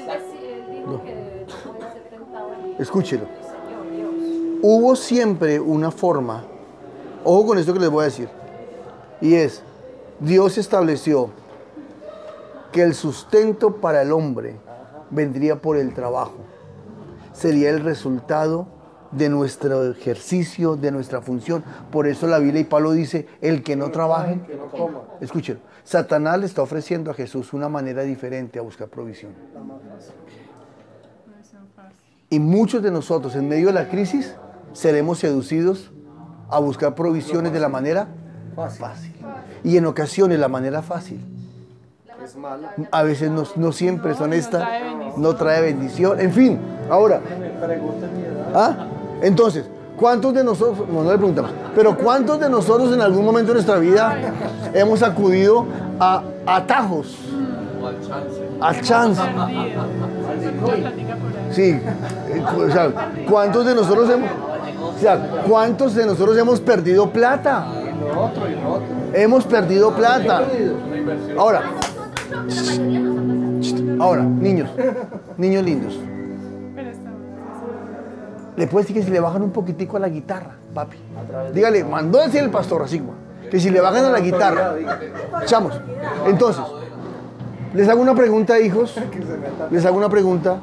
A: Escúchelo. Hubo siempre una forma, ojo con esto que les voy a decir, y es, Dios estableció que el sustento para el hombre vendría por el trabajo. Sería el resultado de nuestro ejercicio, de nuestra función. Por eso la Biblia y Pablo dice, el que no trabaje, que no coma. Escúchelo. Satanás le está ofreciendo a Jesús una manera diferente a buscar provisión. Y muchos de nosotros en medio de la crisis seremos seducidos a buscar provisiones de la manera fácil. Y en ocasiones la manera fácil a veces no siempre son estas, no trae bendición. En fin, ahora, entonces, ¿cuántos de nosotros, no le preguntamos, pero cuántos de nosotros en algún momento de nuestra vida hemos acudido a atajos, al chance? Sí, o sea, ¿cuántos de nosotros hemos perdido plata? Hemos perdido plata. Ahora, niños lindos. Le puedes decir que si le bajan un poquitico a la guitarra, papi. Dígale, mandó decir el pastor así, que si le bajan a la guitarra, chamos. Entonces, les hago una pregunta, hijos. Les hago una pregunta.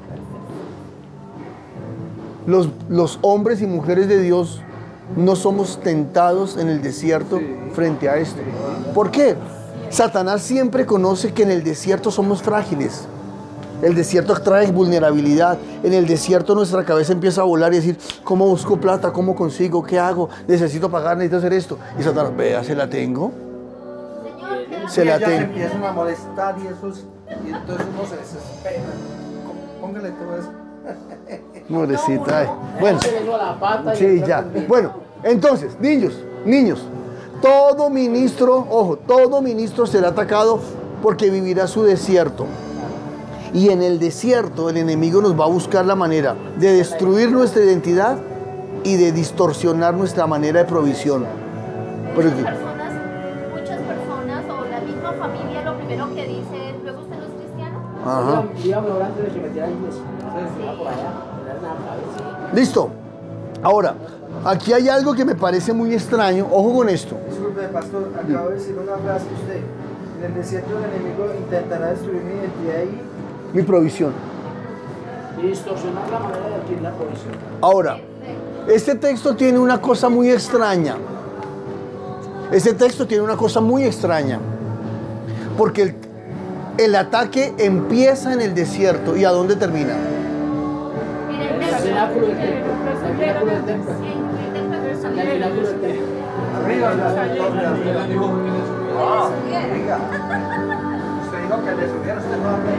A: Los hombres y mujeres de Dios no somos tentados en el desierto frente a esto. ¿Por qué? Satanás siempre conoce que en el desierto somos frágiles. El desierto trae vulnerabilidad. En el desierto nuestra cabeza empieza a volar y decir, ¿cómo busco plata? ¿Cómo consigo? ¿Qué hago? Necesito pagar, necesito hacer esto. Y Satanás, vea, se la tengo. Se la tengo.
E: Se empiezan a molestar y entonces uno se desespera. Póngale todo eso.
A: Pobrecita. Bueno, sí, ya. Bueno, entonces, niños, todo ministro, ojo, todo ministro será atacado porque vivirá su desierto. Y en el desierto el enemigo nos va a buscar la manera de destruir nuestra identidad y de distorsionar nuestra manera de provisión.
G: Muchas personas o la misma familia lo primero que dice es, ¿luego usted no es cristiano?
A: Ajá.
D: Dígame ahora antes de que metiera inglés.
A: Listo. Ahora, aquí hay algo que me parece muy extraño. Ojo con esto.
F: Disculpe, pastor, acabo de decir una frase usted. En el desierto el enemigo intentará destruir mi identidad y
A: mi provisión.
D: Y distorsionar la manera de adquirir la provisión.
A: Ahora, este texto tiene una cosa muy extraña. Porque el ataque empieza en el desierto. ¿Y a dónde termina?
D: En el cenáculo del templo.
F: arriba.
E: Diga. Usted dijo que le subiera, usted no habla.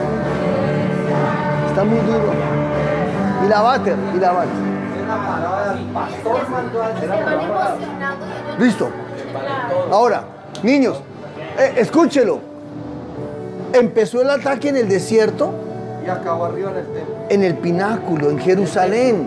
A: Está muy duro. Y la bater.
E: Era palabra del pastor mandó a
G: Se
E: hacer
G: van
E: la palabra.
G: emocionando y ellos
A: Listo. Ahora, niños, escúchelo. Empezó el ataque en el desierto,
E: Y acabó arriba en el templo.
A: en el pináculo, en Jerusalén.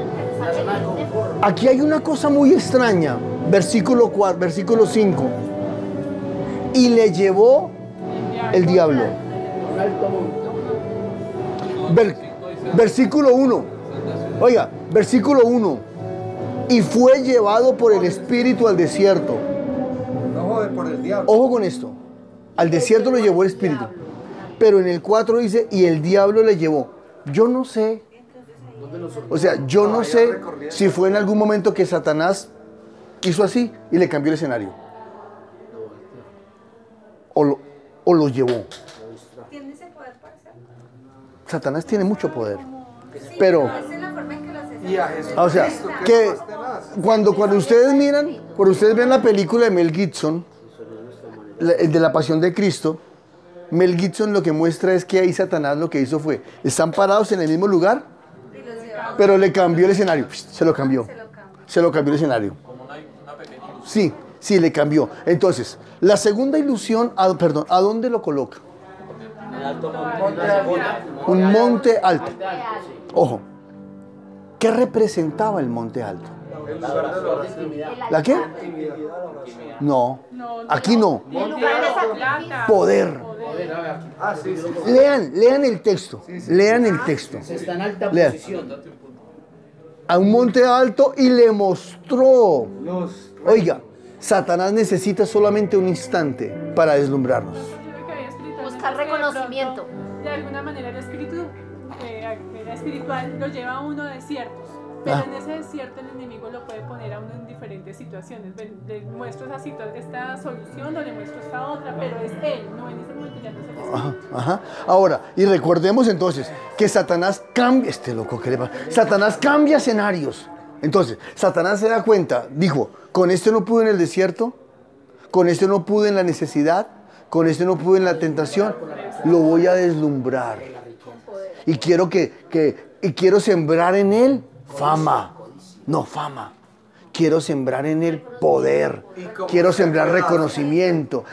A: Aquí hay una cosa muy extraña. Versículo 4, versículo 5. Y le llevó el diablo.
D: Un alto monte.
A: Versículo 1. Oiga, versículo 1. Y fue llevado por el Espíritu al desierto.
E: No jode por el diablo.
A: Ojo con esto. Al desierto lo llevó el Espíritu. Pero en el 4 dice, y el diablo le llevó. Yo no sé. O sea, yo no sé si fue en algún momento que Satanás hizo así y le cambió el escenario. O lo llevó.
J: ¿Tiene ese poder para hacerlo?
A: Satanás tiene mucho poder. Pero,
J: Esa es la forma en que lo hace.
E: Y a Jesús.
A: o sea, que cuando ustedes miran, cuando ustedes ven la película de Mel Gibson, el de la Pasión de Cristo, Mel Gibson lo que muestra es que ahí Satanás lo que hizo fue, están parados en el mismo lugar, pero le cambió el escenario, se lo cambió el escenario.
H: Como una pequeña ilusión.
A: Sí, sí, le cambió. Entonces, la segunda ilusión, ¿a dónde lo coloca?
B: En el alto
A: Un monte alto. Ojo, ¿qué representaba el monte alto? ¿La qué? No, aquí no. Poder.
E: Ah, sí.
A: Lean el texto. Lean el texto.
D: Está en alta
A: Lean.
D: posición.
A: A un monte alto y le mostró.
E: Los
A: Oiga, Satanás necesita solamente un instante para deslumbrarnos.
G: buscar reconocimiento.
C: De alguna manera el espíritu espiritual lo lleva a uno a desiertos. Pero en ese desierto el enemigo lo puede poner a uno en diferentes situaciones. Le muestro esta solución o le muestro esta otra, pero es él, no en ese momento ya no es el espíritu.
A: Ajá. Ahora, y recordemos entonces que Satanás cambia, Satanás cambia escenarios. Entonces, Satanás se da cuenta, dijo, con este no pude en el desierto, con este no pude en la necesidad, con este no pude en la tentación, lo voy a deslumbrar. Y quiero quiero sembrar en él fama. Quiero sembrar en él poder. Quiero sembrar reconocimiento.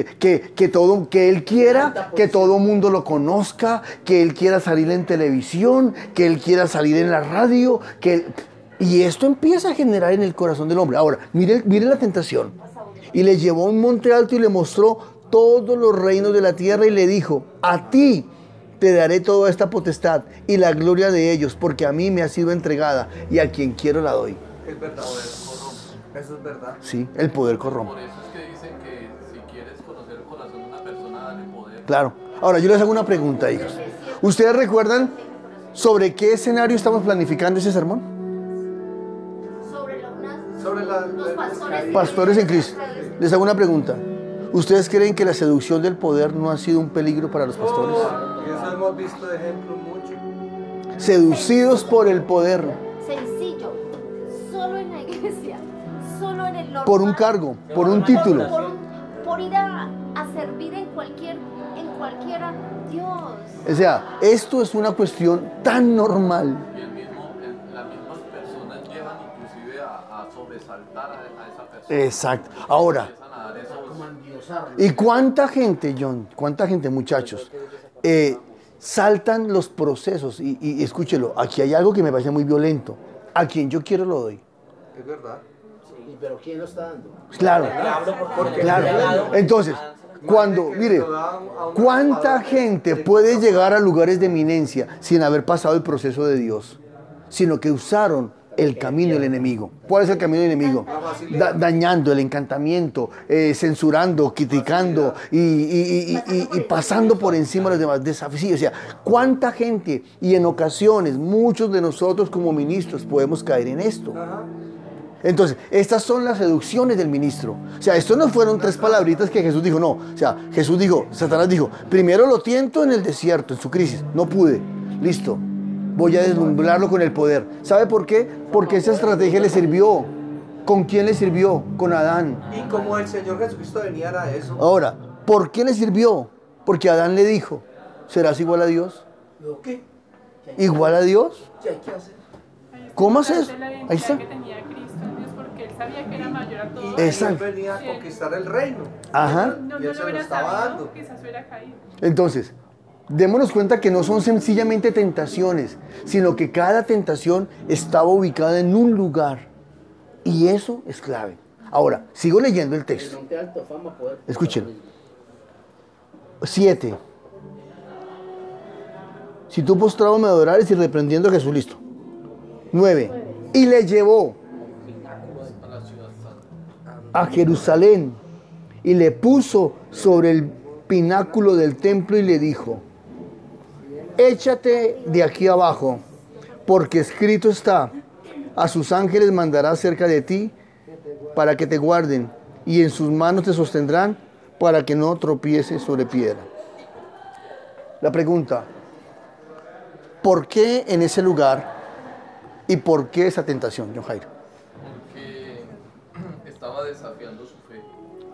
A: Que él quiera que todo mundo lo conozca. Que él quiera salir en televisión. Que él quiera salir en la radio. Y esto empieza a generar en el corazón del hombre. Ahora, mire la tentación. Y le llevó a un monte alto y le mostró todos los reinos de la tierra y le dijo, a ti te daré toda esta potestad y la gloria de ellos, porque a mí me ha sido entregada y a quien quiero la doy.
E: El verdadero corrompe. Eso es verdad.
A: Sí, el poder corrompe.
H: Por eso es que dicen que si quieres conocer el corazón de una persona, dale poder.
A: Claro. Ahora, yo les hago una pregunta, hijos. ¿Ustedes recuerdan sobre qué escenario estamos planificando ese sermón?
G: Sobre los pastores.
A: Pastores en Cristo. Les hago una pregunta. ¿Ustedes creen que la seducción del poder no ha sido un peligro para los pastores?
E: Eso hemos visto de ejemplos mucho.
A: Seducidos por el poder.
G: Sencillo. Solo en la iglesia. Solo en el normal.
A: Por un cargo, por un título.
G: Por ir a servir en cualquiera. Dios.
A: O sea, esto es una cuestión tan normal.
H: Y las mismas personas llevan inclusive a sobresaltar a esa persona.
A: Exacto. Ahora,
H: Empiezan a dar esos-
A: ¿y cuánta gente, John? ¿Cuánta gente, muchachos? Saltan los procesos. Y escúchelo, aquí hay algo que me parece muy violento. A quien yo quiero lo doy.
E: Es verdad.
D: Sí, pero ¿quién lo está dando?
A: Claro. Claro. Entonces, mire, ¿cuánta gente puede llegar a lugares de eminencia sin haber pasado el proceso de Dios? Sino que usaron el camino del enemigo. ¿Cuál es el camino del enemigo? Dañando el encantamiento, censurando, criticando y pasando por encima de los demás. Desafíos. O sea, ¿cuánta gente? Y en ocasiones, muchos de nosotros como ministros podemos caer en esto. Entonces, estas son las seducciones del ministro. O sea, esto no fueron 3 palabritas que Jesús dijo, no. O sea, Satanás dijo, primero lo tiento en el desierto, en su crisis. No pude. Listo. Voy a deslumbrarlo con el poder. ¿Sabe por qué? Porque esa estrategia le sirvió. ¿Con quién le sirvió? Con Adán.
E: Y como el Señor Jesucristo venía a eso.
A: Ahora, ¿por qué le sirvió? Porque Adán le dijo, ¿serás igual a Dios?
E: ¿Qué?
A: ¿Igual a Dios?
E: ¿Qué hay que hacer?
A: ¿Cómo haces?
C: Ahí está. Que tenía Cristo en Dios porque él sabía que era mayor a todos.
A: Exacto.
E: Él venía a conquistar el reino.
A: Ajá.
C: No
E: Y él
C: lo hubiera
E: estaba
C: sabido,
E: dando.
C: quizás hubiera caído.
A: Entonces, démonos cuenta que no son sencillamente tentaciones, sino que cada tentación estaba ubicada en un lugar. Y eso es clave. Ahora, sigo leyendo el texto. Escuchen. 7. Si tú postrado me adorares y reprendiendo a Jesús, listo. 9. Y le llevó a Jerusalén y le puso sobre el pináculo del templo y le dijo, échate de aquí abajo, porque escrito está, a sus ángeles mandará cerca de ti para que te guarden, y en sus manos te sostendrán para que no tropieces sobre piedra. La pregunta, ¿por qué en ese lugar y por qué esa tentación, John Jairo?
H: Porque estaba desafiando su fe.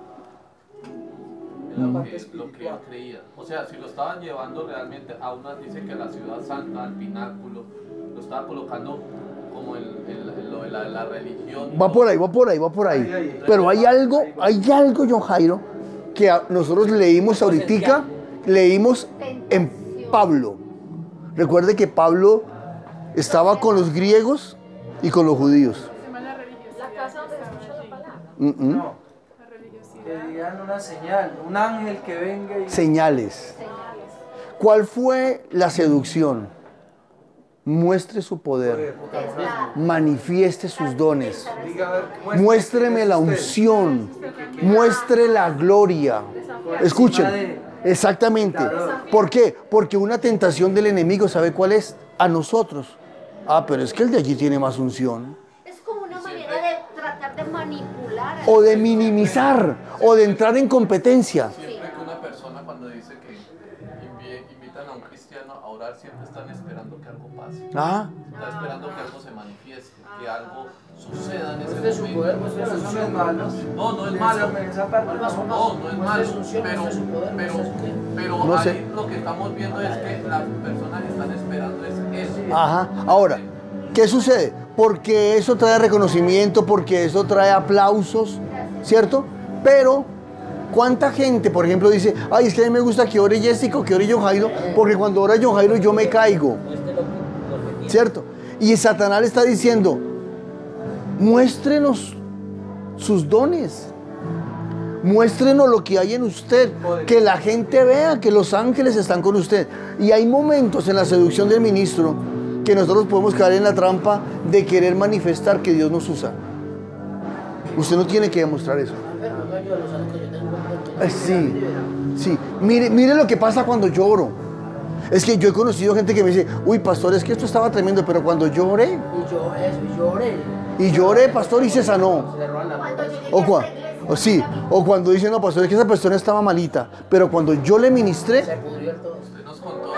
H: Era lo que él creía. O sea, si lo estaban llevando realmente a una, dice que la ciudad santa, al pináculo, lo estaba colocando como lo de la religión.
A: Va por ahí. Pero hay algo, John Jairo, que nosotros leímos ahorita, leímos en Pablo. Recuerde que Pablo estaba con los griegos y con los judíos.
C: La casa donde escucha la palabra.
F: No. Pedían una señal, un ángel que venga y...
A: Señales. ¿Cuál fue la seducción? Muestre su poder, manifieste sus dones, muéstreme la unción, muestre la gloria. Escuchen, exactamente. ¿Por qué? Porque una tentación del enemigo, ¿sabe cuál es? A nosotros. Ah, pero es que el de allí tiene más unción.
G: Es como una manera de tratar de manipular.
A: O de minimizar, o de entrar en competencia.
H: Siempre que una persona cuando dice que invitan a un cristiano a orar, siempre están esperando que algo pase.
A: Ah.
H: Está esperando que algo se manifieste, que algo suceda en ese
D: Muestre su
H: momento.
D: poder, muestre su unción. No
H: es malo. No es malo. Pero
A: No sé.
H: ahí lo que estamos viendo es que las personas están esperando es eso.
A: Ajá. Ahora, ¿qué sucede? Porque eso trae reconocimiento, porque eso trae aplausos, ¿cierto? Pero, ¿cuánta gente, por ejemplo, dice, ay, es que a mí me gusta que ore Jessica o que ore John Jairo, porque cuando ora John Jairo yo me caigo, ¿cierto? Y Satanás le está diciendo, muéstrenos sus dones, muéstrenos lo que hay en usted, que la gente vea que los ángeles están con usted. Y hay momentos en la seducción del ministro que nosotros podemos caer en la trampa de querer manifestar que Dios nos usa. Usted no tiene que demostrar eso. Sí. Mire lo que pasa cuando lloro. Es que yo he conocido gente que me dice, uy, pastor, es que esto estaba tremendo, pero cuando lloré. Y lloré, pastor, y se sanó. O cuando dice, no, pastor, es que esa persona estaba malita, pero cuando yo le ministré.
H: Usted nos contó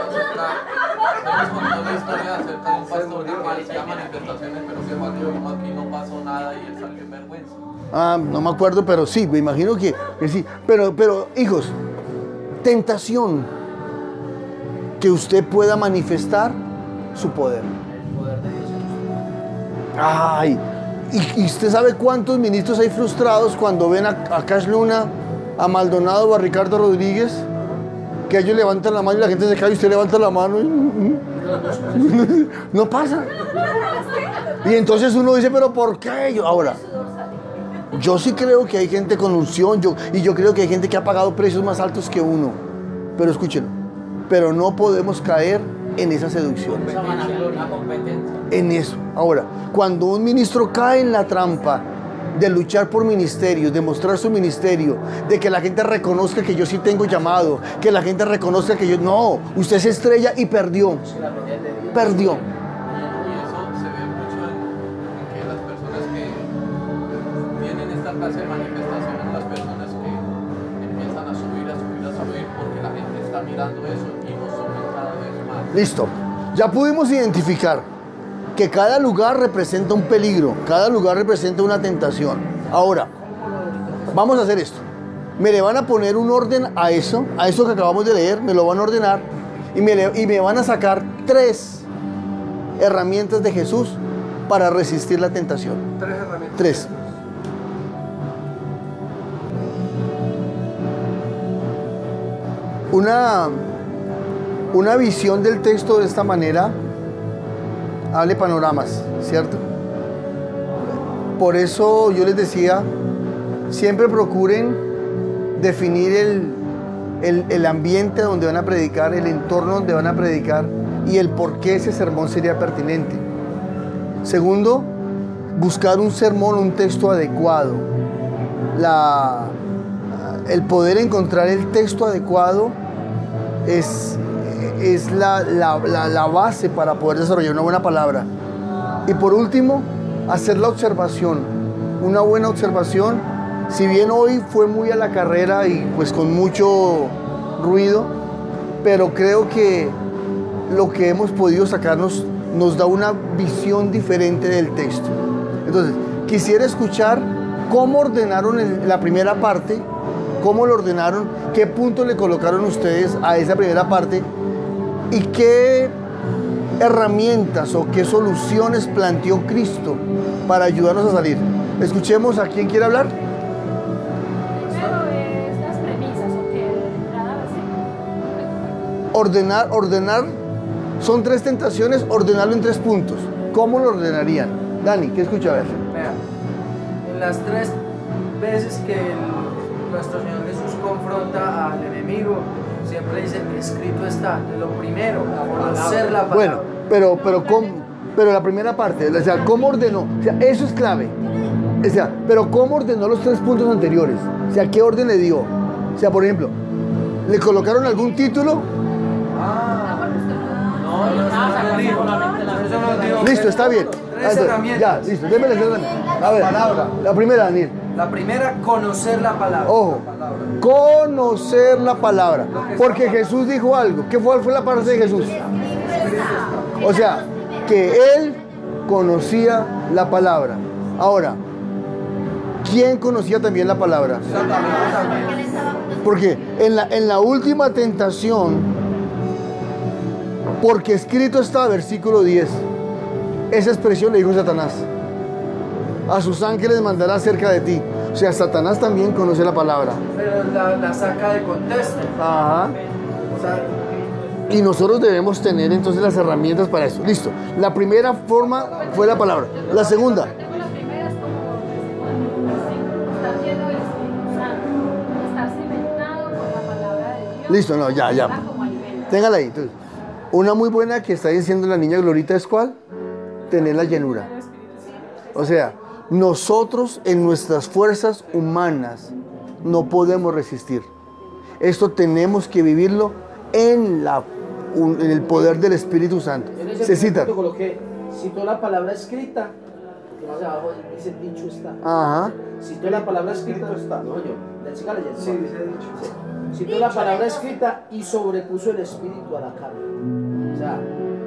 H: la historia acerca de un pastor que hacía manifestaciones, pero que cuando aquí no pasó nada y él salió en vergüenza.
A: Ah, no me acuerdo, pero sí, me imagino que sí. Pero, hijos, tentación, que usted pueda manifestar su poder.
D: El poder de Dios.
A: Ay, y usted sabe cuántos ministros hay frustrados cuando ven a Cash Luna, a Maldonado o a Ricardo Rodríguez, que ellos levantan la mano y la gente se cae y usted levanta la mano y no pasa. Y entonces uno dice, pero ¿por qué? Ahora, yo sí creo que hay gente con unción, y yo creo que hay gente que ha pagado precios más altos que uno. Pero escúchenlo, pero no podemos caer en esa seducción. En eso. Ahora, cuando un ministro cae en la trampa de luchar por ministerios, de mostrar su ministerio, de que la gente reconozca que yo sí tengo llamado, que la gente reconozca que yo... No, usted se estrella y perdió. Perdió.
H: Y eso se ve mucho en que las personas que tienen esta clase de manifestaciones son las personas que empiezan a subir porque la gente está mirando eso y no suben cada vez más.
A: Listo. Ya pudimos identificar que cada lugar representa un peligro, cada lugar representa una tentación. Ahora, vamos a hacer esto. Me le van a poner un orden a eso que acabamos de leer, me lo van a ordenar y me van a sacar 3 herramientas de Jesús para resistir la tentación.
E: 3 herramientas.
A: 3. Una visión del texto de esta manera hable panoramas, ¿cierto? Por eso yo les decía, siempre procuren definir el ambiente donde van a predicar, el entorno donde van a predicar y el por qué ese sermón sería pertinente. Segundo, buscar un sermón, un texto adecuado. El poder encontrar el texto adecuado es la base para poder desarrollar una buena palabra. Y por último, hacer la observación, una buena observación. Si bien hoy fue muy a la carrera y pues con mucho ruido, pero creo que lo que hemos podido sacarnos nos da una visión diferente del texto. Entonces, quisiera escuchar cómo ordenaron la primera parte, cómo lo ordenaron, qué puntos le colocaron ustedes a esa primera parte y qué herramientas o qué soluciones planteó Cristo para ayudarnos a salir. Escuchemos a quién quiere hablar.
C: Primero es las premisas, o que de entrada
A: Ordenar, son 3 tentaciones, ordenarlo en 3 puntos. ¿Cómo lo ordenarían? Dani, ¿qué escucha? A ver.
F: Vea, en las 3 veces que nuestro Señor Jesús confronta al enemigo, siempre dice, escrito está. Lo primero, conocer la palabra.
A: Bueno, pero la primera parte, o sea, ¿cómo ordenó? O sea, eso es clave. O sea, pero ¿cómo ordenó los 3 puntos anteriores? O sea, ¿qué orden le dio? O sea, por ejemplo, ¿le colocaron algún título? Listo, está bien. Ya, listo, démele hacer a ver, la primera, Daniel.
F: La primera, conocer la palabra.
A: Ojo, conocer la palabra. Porque Jesús dijo algo. ¿Cuál fue la parte de Jesús? O sea, que Él conocía la palabra. Ahora, ¿quién conocía también la palabra? Porque en la última tentación, porque escrito está, versículo 10, esa expresión le dijo Satanás: a sus ángeles mandará cerca de ti. O sea, Satanás también conoce la palabra.
F: Pero la saca de contexto.
A: Ajá.
F: O sea,
A: y nosotros debemos tener entonces las herramientas para eso. Listo. La primera forma fue la palabra. La segunda.
C: La primera es como estar lleno del Espíritu Santo, estar cimentado con la palabra de Dios.
A: Listo, no, ya.
C: Como alimento.
A: Téngala ahí. Entonces, una muy buena que está diciendo la niña Glorita es ¿cuál? Tener la llenura. O sea, nosotros en nuestras fuerzas humanas no podemos resistir. Esto tenemos que vivirlo en el poder del Espíritu Santo. Se cita.
D: Citó la palabra escrita, que más abajo dice dicho está.
A: Ajá.
D: Citó la palabra escrita, no yo, la chica leyendo. Sí, dice dicho. Citó la palabra escrita y sobrepuso el espíritu a la carne. O sea,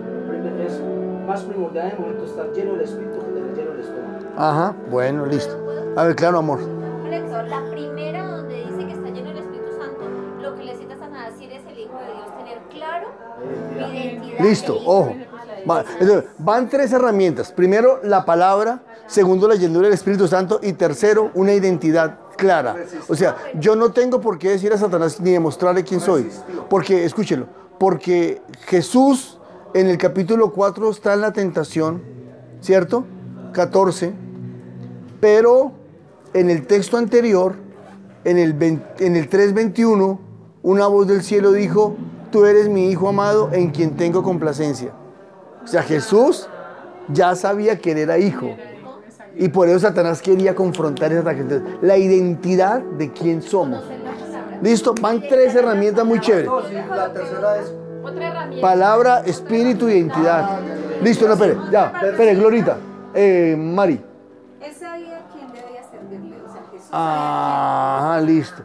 D: es más primordial en el momento estar lleno del espíritu que tener lleno del estómago.
A: Ajá, bueno, listo. A ver, claro, amor.
G: La primera donde dice que está lleno del Espíritu Santo, lo que le cita a Satanás, si eres el Hijo de Dios, tener claro mi identidad.
A: Listo, ojo. Entonces, van 3 herramientas. Primero, la palabra. Segundo, la llenura del Espíritu Santo. Y tercero, una identidad clara. O sea, yo no tengo por qué decir a Satanás ni demostrarle quién soy. Porque, escúchelo, porque Jesús en el capítulo 4 está en la tentación, ¿cierto? 14. Pero en el texto anterior, en el 3:21, una voz del cielo dijo: tú eres mi Hijo amado en quien tengo complacencia. O sea, Jesús ya sabía que él era hijo. Y por eso Satanás quería confrontar ese ataque. Entonces, la identidad de quién somos. Listo, van 3 herramientas muy chéveres.
E: La tercera es
C: Otra herramienta.
A: Palabra, espíritu, identidad. Listo, no, espere, Glorita. Mari.
J: Él sabía a quién debía servirle, o sea, Jesús
A: Ajá, listo.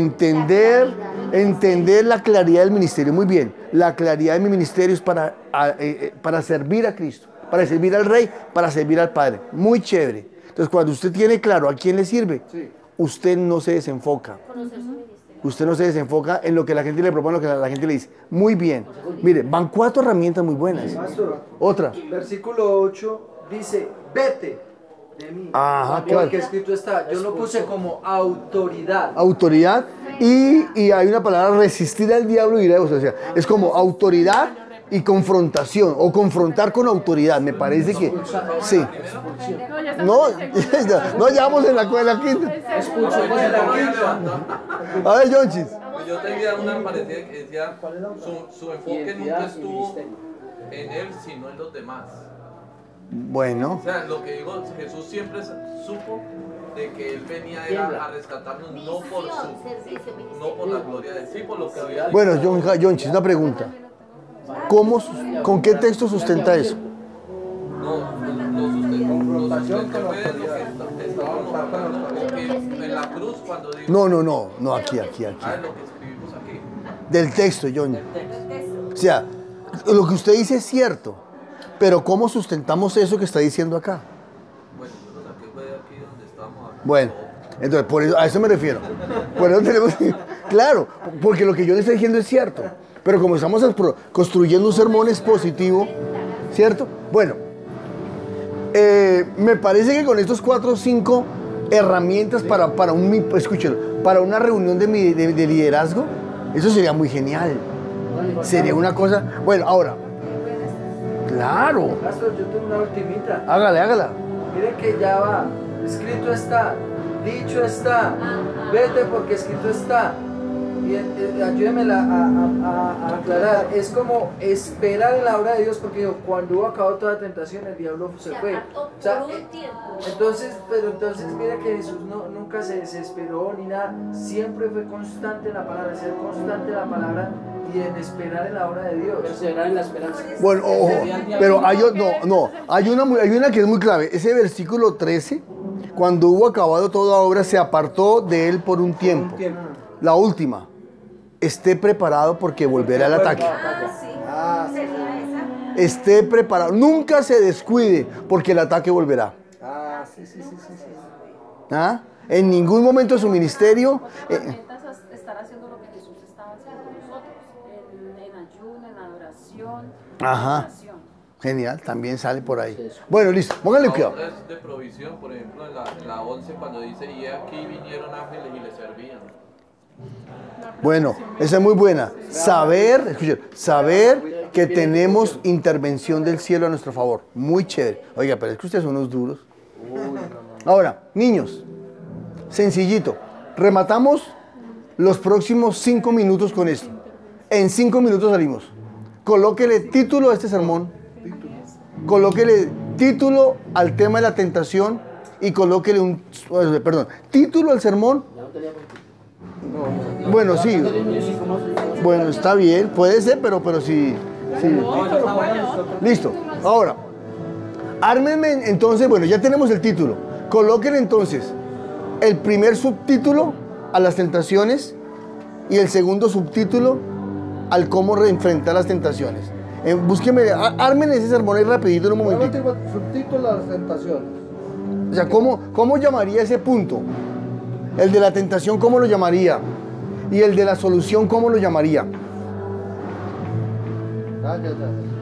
A: Entender la claridad del ministerio. Muy bien. La claridad de mi ministerio es para servir a Cristo. para servir al Rey, para servir al Padre. Muy chévere. Entonces, cuando usted tiene claro a quién le sirve, usted no se desenfoca. Usted no se desenfoca en lo que la gente le propone, lo que la gente le dice. Muy bien. Mire, van 4 herramientas muy buenas.
F: Pastor,
A: Otra.
F: versículo 8 dice, vete de mí.
A: Ajá,
F: Porque
A: claro.
F: escrito está, yo lo puse como autoridad.
A: Autoridad y hay una palabra, resistir al diablo y ir a vos. O sea, es como autoridad y confrontación, o confrontar con autoridad. Me parece que sí. No, ya vamos en la quinta. A ver, Jonchis.
H: Pues yo tenía una parecida que decía, su enfoque nunca estuvo en él, sino en los demás.
A: Bueno.
H: O sea, lo que digo, Jesús siempre supo de que él venía a rescatarnos no por la gloria de él, sí por lo que había.
A: Bueno, Jonchis, una pregunta. ¿Con qué texto sustenta eso?
H: No, lo sustenta fue de lo que estábamos hablando, porque en la cruz cuando dijo...
A: No, aquí.
H: Ah, es lo que escribimos aquí.
A: Del texto, John. O sea, lo que usted dice es cierto, pero ¿cómo sustentamos eso que está diciendo acá?
H: Bueno, yo lo saqué fue de aquí donde estamos hablando.
A: Bueno, entonces, por eso, a eso me refiero. Por eso tenemos... Claro, porque lo que yo le estoy diciendo es cierto. Pero como estamos construyendo un sermón expositivo, ¿cierto? Bueno, me parece que con estos 4 o 5 herramientas para una reunión de liderazgo, eso sería muy genial. Sería una cosa... Bueno, ahora, claro.
F: Pastor, yo tengo una ultimita.
A: Hágala.
F: Miren que ya va, escrito está, dicho está, vete porque escrito está. Y ayúdenme a aclarar, es como esperar en la obra de Dios, porque digo, cuando hubo acabado toda tentación, el diablo se fue. O sea, entonces mira que Jesús nunca se desesperó ni nada, siempre fue constante en la palabra, ser constante en la palabra y en esperar en la obra de Dios.
D: Perseverar en la esperanza.
A: Bueno, ojo, pero hay una que es muy clave. Ese versículo 13, cuando hubo acabado toda obra, se apartó de él por un tiempo. La última, esté preparado porque volverá al ataque. Esté preparado, nunca se descuide porque el ataque volverá. ¿Ah? En ningún momento de su ministerio.
J: Estar haciendo lo que Jesús estaba haciendo nosotros, en ayuno, en adoración,
A: Ajá.
J: en oración.
A: Genial, también sale por ahí. Bueno, listo, póngale cuidado.
H: La otra es de provisión, por ejemplo, en la 11 cuando dice, y aquí vinieron ángeles y le servían.
A: Bueno, esa es muy buena. Saber que tenemos intervención del cielo a nuestro favor. Muy chévere. Oiga, pero es que ustedes son unos duros. Ahora, niños, sencillito. Rematamos los próximos 5 minutos con esto. En 5 minutos salimos. Colóquele título a este sermón. Colóquele título al tema de la tentación y colóquele título al sermón. Bueno, sí. Bueno, está bien, puede ser, pero sí. Listo. Ahora, ármenme entonces, bueno, ya tenemos el título. Coloquen entonces el primer subtítulo a las tentaciones y el segundo subtítulo al cómo enfrentar las tentaciones. Búsquenme, armen ese sermón ahí rapidito en un momentito.
E: Subtítulo a las tentaciones.
A: O sea, ¿cómo llamaría ese punto? El de la tentación, ¿cómo lo llamaría? Y el de la solución, ¿cómo lo llamaría?
E: Ya.